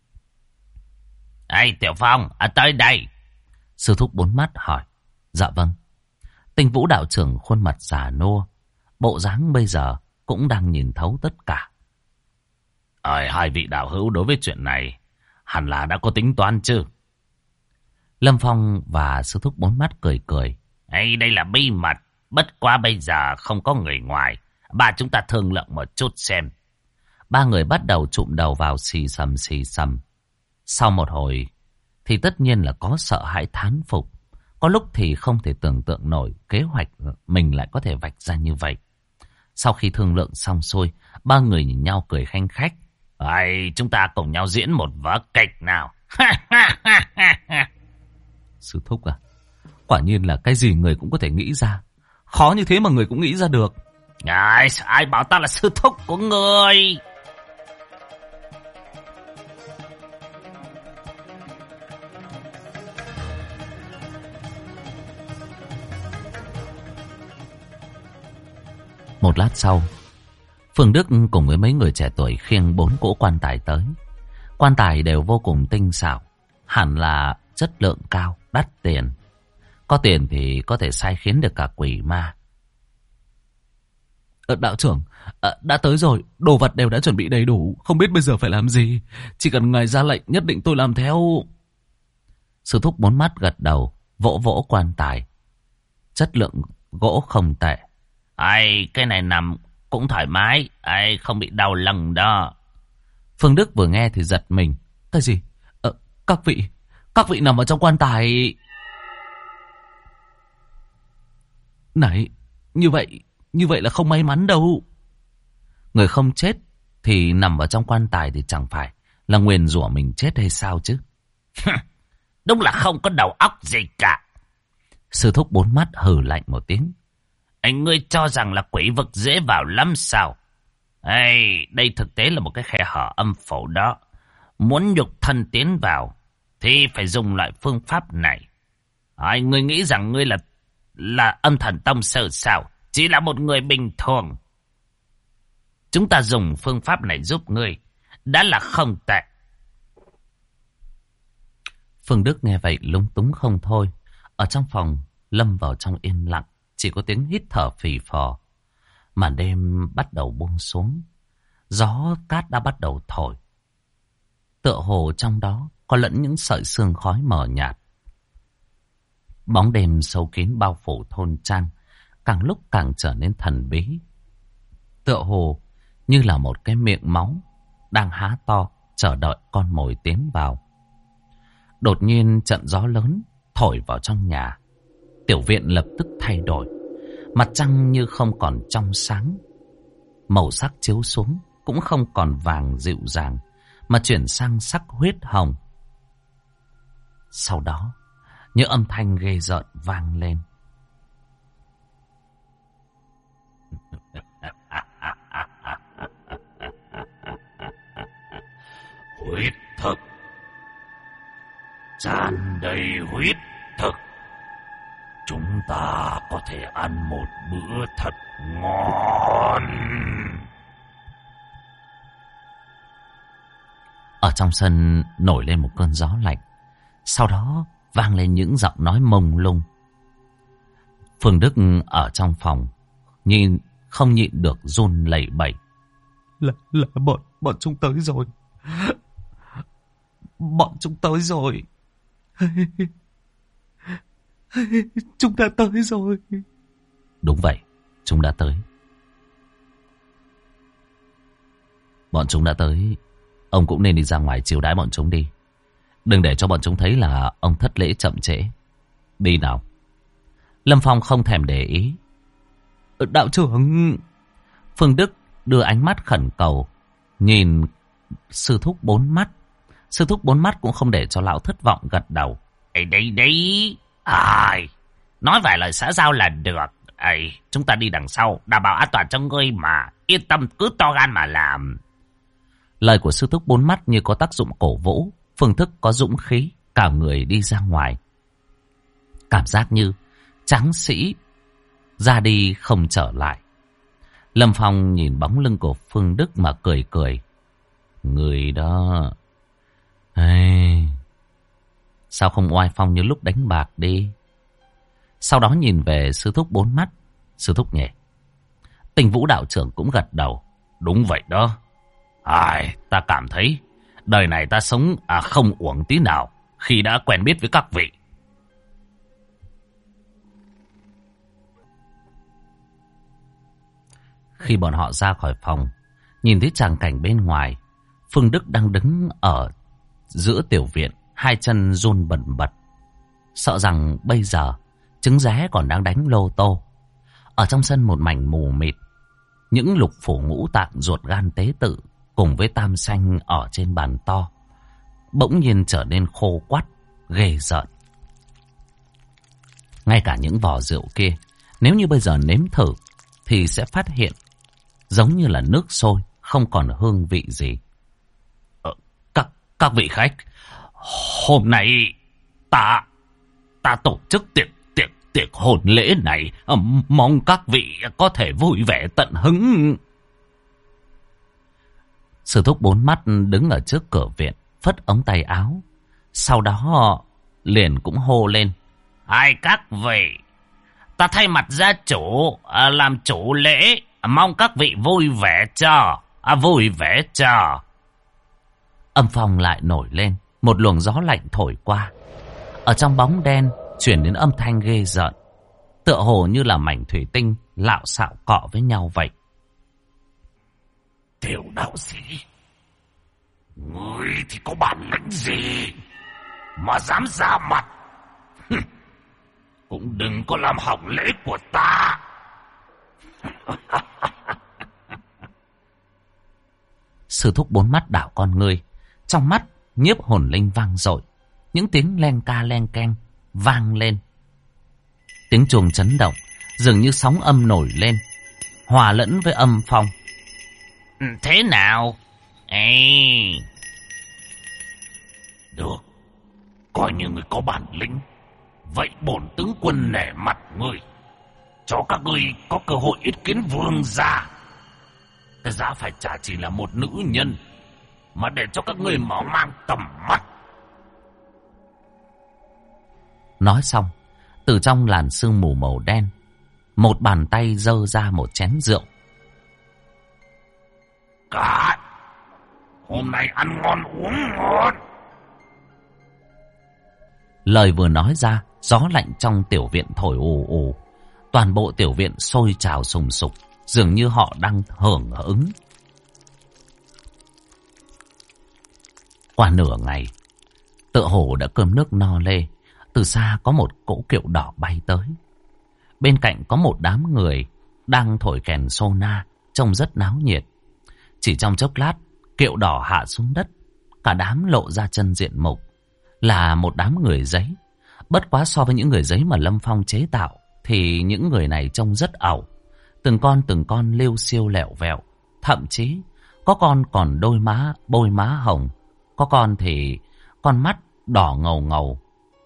Ê Tiểu Phong, tới đây. Sư thúc bốn mắt hỏi. Dạ vâng. Tinh Vũ đạo trưởng khuôn mặt già nua, bộ dáng bây giờ cũng đang nhìn thấu tất cả. Hai vị đạo hữu đối với chuyện này hẳn là đã có tính toán chứ? Lâm Phong và sư thúc bốn mắt cười cười. Đây là bí mật, bất quá bây giờ không có người ngoài. Ba chúng ta thương lượng một chút xem. Ba người bắt đầu chụm đầu vào xì xầm xì xầm. Sau một hồi thì tất nhiên là có sợ hãi thán phục. Có lúc thì không thể tưởng tượng nổi kế hoạch mình lại có thể vạch ra như vậy. Sau khi thương lượng xong xuôi, ba người nhìn nhau cười khanh khách. Chúng ta cùng nhau diễn một vở kịch nào. Sư thúc à, quả nhiên là cái gì người cũng có thể nghĩ ra. Khó như thế mà người cũng nghĩ ra được. Ai bảo ta là sư thúc của người? Một lát sau, Phương Đức cùng với mấy người trẻ tuổi khiêng 4 cỗ quan tài tới. Quan tài đều vô cùng tinh xảo, hẳn là chất lượng cao, đắt tiền. Có tiền thì có thể sai khiến được cả quỷ ma. Đạo trưởng, đã tới rồi, đồ vật đều đã chuẩn bị đầy đủ, không biết bây giờ phải làm gì. Chỉ cần ngài ra lệnh nhất định tôi làm theo. Sư thúc bốn mắt gật đầu, vỗ vỗ quan tài. Chất lượng gỗ không tệ. Cái này nằm cũng thoải mái, không bị đau lưng đó. Phương Đức vừa nghe thì giật mình. Cái gì? Các vị nằm ở trong quan tài. Này, như vậy là không may mắn đâu. Người không chết thì nằm ở trong quan tài thì chẳng phải là nguyền rủa mình chết hay sao chứ? Đúng là không có đầu óc gì cả. Sư thúc bốn mắt hừ lạnh một tiếng. Ngươi cho rằng là quỷ vực dễ vào lắm sao? Đây thực tế là một cái khe hở âm phủ đó. Muốn nhục thân tiến vào thì phải dùng loại phương pháp này. Ngươi nghĩ rằng ngươi là âm thần tông sư sao? Chỉ là một người bình thường. Chúng ta dùng phương pháp này giúp ngươi đã là không tệ. Phương Đức nghe vậy lúng túng không thôi. Ở trong phòng lâm vào trong yên lặng, chỉ có tiếng hít thở phì phò. Màn đêm bắt đầu buông xuống, gió cát đã bắt đầu thổi. Tựa hồ trong đó có lẫn những sợi sương khói mờ nhạt. Bóng đêm sâu kín bao phủ thôn trang, càng lúc càng trở nên thần bí. Tựa hồ như là một cái miệng máu đang há to chờ đợi con mồi tiến vào. Đột nhiên trận gió lớn thổi vào trong nhà. Tiểu viện lập tức thay đổi. Mặt trăng như không còn trong sáng. Màu sắc chiếu xuống cũng không còn vàng dịu dàng, mà chuyển sang sắc huyết hồng. Sau đó, những âm thanh ghê rợn vang lên. Huyết thực, tràn đầy huyết thực. Chúng ta có thể ăn một bữa thật ngon. Ở trong sân nổi lên một cơn gió lạnh. Sau đó vang lên những giọng nói mông lung. Phương Đức ở trong phòng không nhịn được run lẩy bẩy. Là bọn chúng tới rồi. Bọn chúng tới rồi. Chúng đã tới rồi. Đúng vậy, chúng đã tới. Bọn chúng đã tới. Ông cũng nên đi ra ngoài chiêu đãi bọn chúng đi. Đừng để cho bọn chúng thấy là ông thất lễ chậm trễ. Đi nào. Lâm Phong không thèm để ý. Đạo trưởng. Phương Đức đưa ánh mắt khẩn cầu nhìn sư thúc bốn mắt. Sư thúc bốn mắt cũng không để cho lão thất vọng, gật đầu. Đấy. Nói vài lời xã giao là được. Chúng ta đi đằng sau, đảm bảo an toàn cho ngươi mà. Yên tâm, cứ to gan mà làm. Lời của sư thúc bốn mắt như có tác dụng cổ vũ. Phương Thức có dũng khí, cả người đi ra ngoài. Cảm giác như tráng sĩ ra đi không trở lại. Lâm Phong nhìn bóng lưng của Phương Đức mà cười cười. Người đó... Hey, sao không oai phong như lúc đánh bạc đi? Sau đó nhìn về sư thúc bốn mắt. Sư thúc nhẹ. Tinh Vũ đạo trưởng cũng gật đầu. Đúng vậy đó. Ta cảm thấy đời này ta sống không uổng tí nào khi đã quen biết với các vị. Khi bọn họ ra khỏi phòng, nhìn thấy tràng cảnh bên ngoài, Phương Đức đang đứng ở giữa tiểu viện, hai chân run bần bật. Sợ rằng bây giờ trứng ré còn đang đánh lô tô. Ở trong sân một mảnh mù mịt, những lục phủ ngũ tạng ruột gan tế tự cùng với tam xanh ở trên bàn to bỗng nhiên trở nên khô quắt, ghê rợn. Ngay cả những vò rượu kia, nếu như bây giờ nếm thử thì sẽ phát hiện giống như là nước sôi, không còn hương vị gì. Các vị khách, hôm nay ta tổ chức tiệc hôn lễ này, mong các vị có thể vui vẻ tận hứng. Sư thúc bốn mắt đứng ở trước cửa viện, phất ống tay áo, sau đó liền cũng hô lên. Các vị, ta thay mặt gia chủ làm chủ lễ, mong các vị vui vẻ cho, vui vẻ cho. Âm phong lại nổi lên, một luồng gió lạnh thổi qua. Ở trong bóng đen chuyển đến âm thanh ghê rợn, tựa hồ như là mảnh thủy tinh lạo xạo cọ với nhau vậy. Tiểu đạo sĩ, ngươi thì có bản lĩnh gì mà dám ra mặt? Cũng đừng có làm hỏng lễ của ta. Sư thúc bốn mắt đảo con ngươi, trong mắt nhiếp hồn linh vang dội, những tiếng len ca len keng vang lên. Tiếng chuông chấn động, dường như sóng âm nổi lên, hòa lẫn với âm phong. Thế nào? Được, coi như người có bản lĩnh. Vậy bổn tướng quân nể mặt ngươi, cho các ngươi có cơ hội yết kiến vương gia. Cái giá phải trả chỉ là một nữ nhân, mà để cho các ngươi mở mang tầm mắt. Nói xong, từ trong làn sương mù màu đen, một bàn tay giơ ra một chén rượu. Cả, hôm nay ăn ngon uống ngon. Lời vừa nói ra, gió lạnh trong tiểu viện thổi ù ù. Toàn bộ tiểu viện sôi trào sùng sục, dường như họ đang hưởng ứng. Qua nửa ngày, tựa hồ đã cơm nước no lê, từ xa có một cỗ kiệu đỏ bay tới. Bên cạnh có một đám người đang thổi kèn sô na, trông rất náo nhiệt. Chỉ trong chốc lát, kiệu đỏ hạ xuống đất, cả đám lộ ra chân diện mục, là một đám người giấy. Bất quá so với những người giấy mà Lâm Phong chế tạo, thì những người này trông rất ẩu. Từng con liêu xiêu lẹo vẹo, thậm chí có con còn bôi má hồng, có con thì con mắt đỏ ngầu ngầu.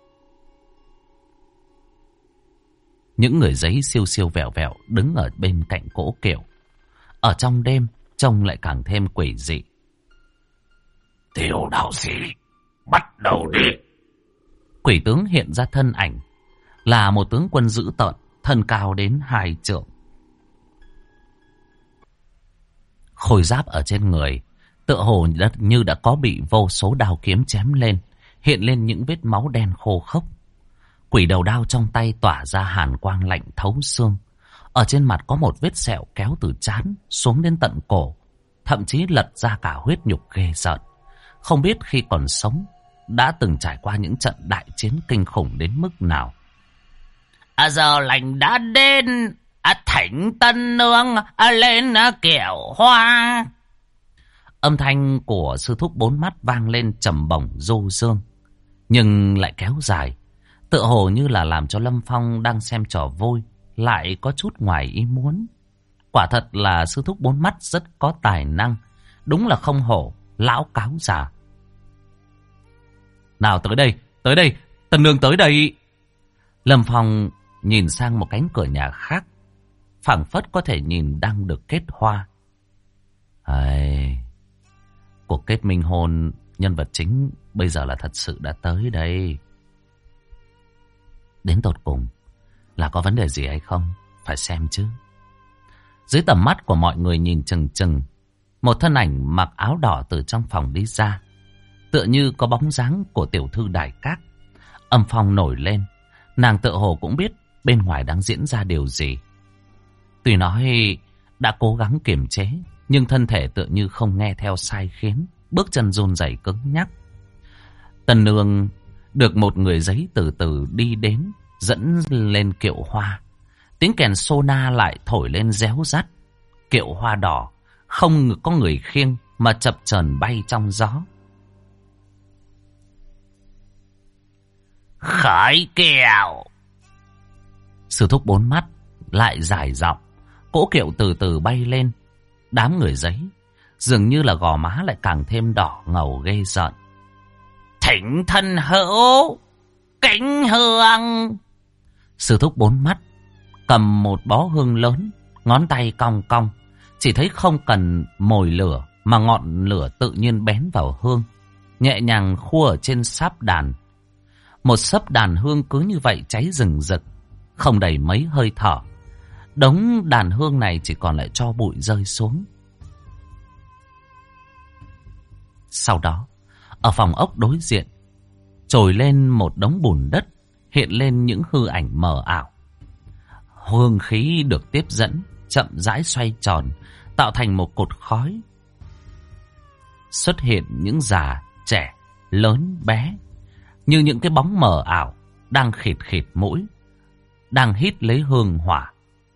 Những người giấy siêu siêu vẹo vẹo đứng ở bên cạnh cỗ kiệu, ở trong đêm trông lại càng thêm quỷ dị. Tiểu đạo sĩ, bắt đầu đi. Quỷ tướng hiện ra thân ảnh, là một tướng quân dữ tợn, thân cao đến 2 trượng. Khôi giáp ở trên người, tựa hồ như đã có bị vô số đao kiếm chém lên, hiện lên những vết máu đen khô khốc. Quỷ đầu đao trong tay tỏa ra hàn quang lạnh thấu xương. Ở trên mặt có một vết sẹo kéo từ trán xuống đến tận cổ, thậm chí lật ra cả huyết nhục ghê rợn. Không biết khi còn sống đã từng trải qua những trận đại chiến kinh khủng đến mức nào. Giờ lành đã đến, thỉnh tân nương lên kiệu hoa. Âm thanh của sư thúc bốn mắt vang lên trầm bổng du dương, nhưng lại kéo dài, tựa hồ như là làm cho Lâm Phong đang xem trò vui lại có chút ngoài ý muốn. Quả thật là sư thúc bốn mắt rất có tài năng, đúng là không hổ lão cáo già. Nào tới đây, tân nương tới đây. Lâm Phong nhìn sang một cánh cửa nhà khác, phảng phất có thể nhìn đang được kết hoa. Cuộc kết minh hôn nhân vật chính bây giờ là thật sự đã tới đây. Đến tột cùng là có vấn đề gì hay không? Phải xem chứ. Dưới tầm mắt của mọi người nhìn chừng chừng, một thân ảnh mặc áo đỏ từ trong phòng đi ra, tựa như có bóng dáng của tiểu thư Đại Cát. Âm phong nổi lên, nàng tựa hồ cũng biết bên ngoài đang diễn ra điều gì. Tuy nói đã cố gắng kiềm chế, nhưng thân thể tựa như không nghe theo sai khiến, bước chân run rẩy cứng nhắc. Tân nương được một người giấy từ từ đi đến, dẫn lên kiệu hoa. Tiếng kèn sona lại thổi lên réo rắt. Kiệu hoa đỏ không có người khiêng mà chập chờn bay trong gió. Khởi kiệu! Sư thúc bốn mắt lại dài giọng. Cỗ kiệu từ từ bay lên. Đám người giấy dường như là gò má lại càng thêm đỏ ngầu ghê rợn. Thỉnh thân hữu kính hương! Sư thúc bốn mắt cầm một bó hương lớn, ngón tay cong cong, chỉ thấy không cần mồi lửa mà ngọn lửa tự nhiên bén vào hương, nhẹ nhàng khua ở trên sáp đàn. Một sấp đàn hương cứ như vậy cháy rừng rực, không đầy mấy hơi thở. Đống đàn hương này chỉ còn lại tro bụi rơi xuống. Sau đó, ở phòng ốc đối diện, trồi lên một đống bùn đất, hiện lên những hư ảnh mờ ảo. Hương khí được tiếp dẫn, chậm rãi xoay tròn, tạo thành một cột khói. Xuất hiện những già, trẻ, lớn, bé, như những cái bóng mờ ảo, đang khịt khịt mũi, đang hít lấy hương hỏa.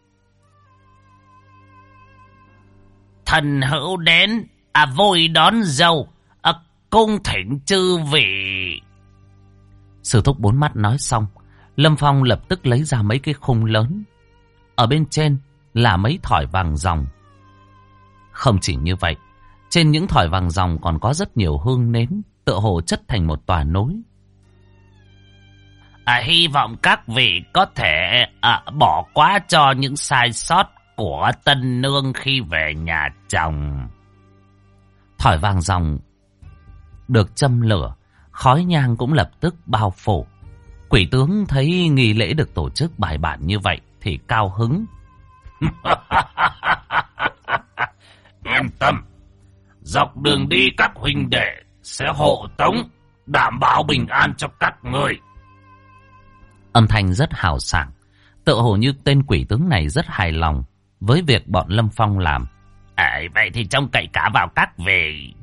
Thần hữu đến, vui đón dâu, cung thỉnh chư vị. Sư thúc bốn mắt nói xong, Lâm Phong lập tức lấy ra mấy cái khung lớn. Ở bên trên là mấy thỏi vàng ròng. Không chỉ như vậy, trên những thỏi vàng ròng còn có rất nhiều hương nến, tựa hồ chất thành một tòa núi. Hy vọng các vị có thể bỏ qua cho những sai sót của tân nương khi về nhà chồng. Thỏi vàng ròng được châm lửa, khói nhang cũng lập tức bao phủ. Quỷ tướng thấy nghi lễ được tổ chức bài bản như vậy thì cao hứng. Yên tâm, dọc đường đi các huynh đệ sẽ hộ tống, đảm bảo bình an cho các người. Âm thanh rất hào sảng, tựa hồ như tên quỷ tướng này rất hài lòng với việc bọn Lâm Phong làm. Vậy thì trông cậy cả vào các vị.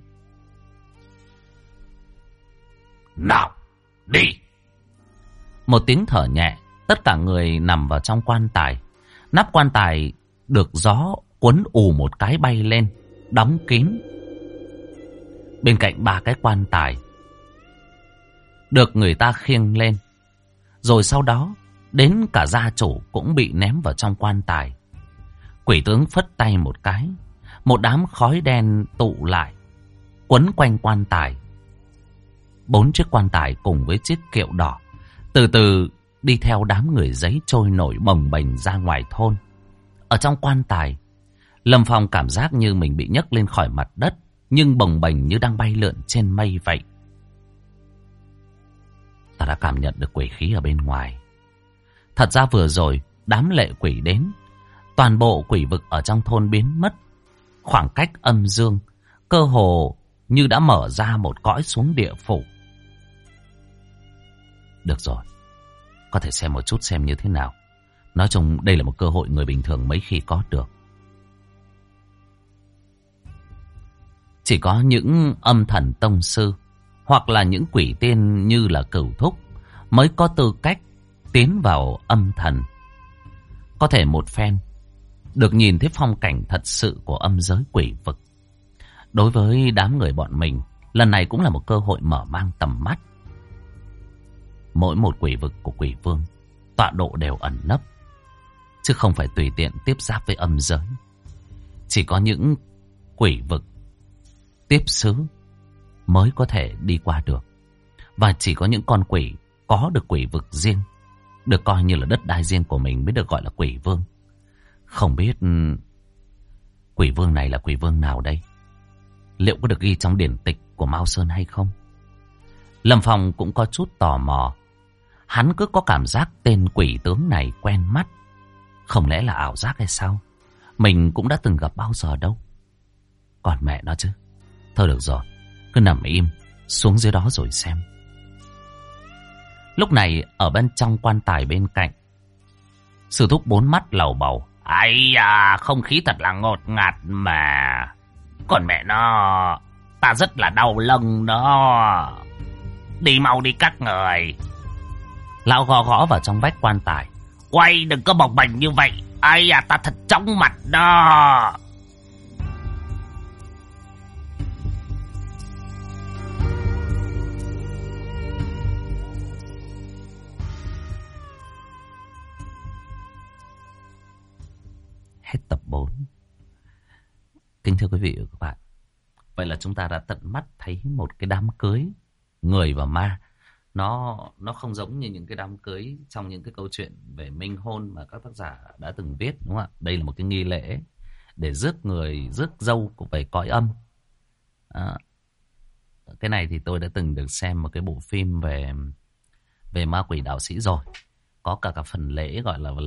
Nào, đi! Một tiếng thở nhẹ, tất cả người nằm vào trong quan tài. Nắp quan tài được gió cuốn ù một cái bay lên, đóng kín. Bên cạnh ba cái quan tài được người ta khiêng lên, rồi sau đó đến cả gia chủ cũng bị ném vào trong quan tài. Quỷ tướng phất tay một cái, một đám khói đen tụ lại, quấn quanh quan tài. 4 chiếc quan tài cùng với chiếc kiệu đỏ từ từ đi theo đám người giấy trôi nổi bồng bềnh ra ngoài thôn. Ở trong quan tài, Lâm Phong cảm giác như mình bị nhấc lên khỏi mặt đất, nhưng bồng bềnh như đang bay lượn trên mây vậy. Ta đã cảm nhận được quỷ khí ở bên ngoài. Thật ra vừa rồi đám lệ quỷ đến, toàn bộ quỷ vực ở trong thôn biến mất. Khoảng cách âm dương cơ hồ như đã mở ra một cõi xuống địa phủ. Được rồi, có thể xem một chút xem như thế nào. Nói chung đây là một cơ hội người bình thường mấy khi có được. Chỉ có những âm thần tông sư hoặc là những quỷ tiên như là Cửu Thúc mới có tư cách tiến vào âm thần. Có thể một phen được nhìn thấy phong cảnh thật sự của âm giới quỷ vực. Đối với đám người bọn mình, lần này cũng là một cơ hội mở mang tầm mắt. Mỗi một quỷ vực của quỷ vương tọa độ đều ẩn nấp, chứ không phải tùy tiện tiếp giáp với âm giới. Chỉ có những quỷ vực tiếp xứ mới có thể đi qua được. Và chỉ có những con quỷ có được quỷ vực riêng được coi như là đất đai riêng của mình mới được gọi là quỷ vương. Không biết quỷ vương này là quỷ vương nào đây? Liệu có được ghi trong điển tịch của Mao Sơn hay không? Lâm Phong cũng có chút tò mò. Hắn cứ có cảm giác tên quỷ tướng này quen mắt. Không lẽ là ảo giác hay sao? Mình cũng đã từng gặp bao giờ đâu. Còn mẹ nó chứ. Thôi được rồi, cứ nằm im, xuống dưới đó rồi xem. Lúc này ở bên trong quan tài bên cạnh, Sư Thúc bốn mắt lầu bầu. Ây da, không khí thật là ngột ngạt mà. Còn mẹ nó, ta rất là đau lưng đó. Đi mau đi các người. Lão gõ gõ vào trong vách quan tài. Quay đừng có bồng bềnh như vậy. Ây da, ta thật chóng mặt đó. Hết tập 4. Kính thưa quý vị và các bạn, vậy là chúng ta đã tận mắt thấy một cái đám cưới người và ma. Nó không giống như những cái đám cưới trong những cái câu chuyện về minh hôn mà các tác giả đã từng viết, đúng không ạ? Đây là một cái nghi lễ để rước người, rước dâu về cõi âm. Cái này thì tôi đã từng được xem một cái bộ phim về ma quỷ đạo sĩ rồi. Có cả phần lễ gọi là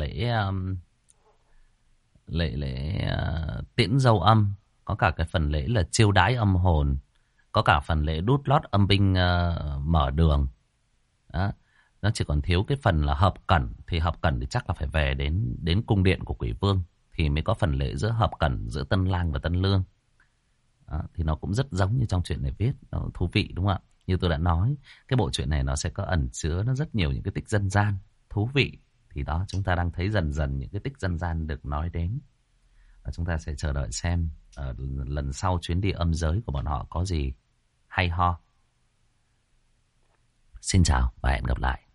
lễ tiễn dâu âm, có cả cái phần lễ là chiêu đãi âm hồn, có cả phần lễ đút lót âm binh mở đường. Đó. Nó chỉ còn thiếu cái phần là hợp cẩn, thì hợp cẩn thì chắc là phải về đến cung điện của quỷ vương thì mới có phần lễ giữa hợp cẩn giữa tân lang và tân lương. Đó. Thì nó cũng rất giống như trong chuyện này viết, nó thú vị đúng không ạ? Như tôi đã nói, cái bộ truyện này nó sẽ có ẩn chứa nó rất nhiều những cái tích dân gian thú vị. Thì đó, chúng ta đang thấy dần dần những cái tích dân gian được nói đến. Và chúng ta sẽ chờ đợi xem ở lần sau chuyến đi âm giới của bọn họ có gì hay ho. Xin chào và hẹn gặp lại.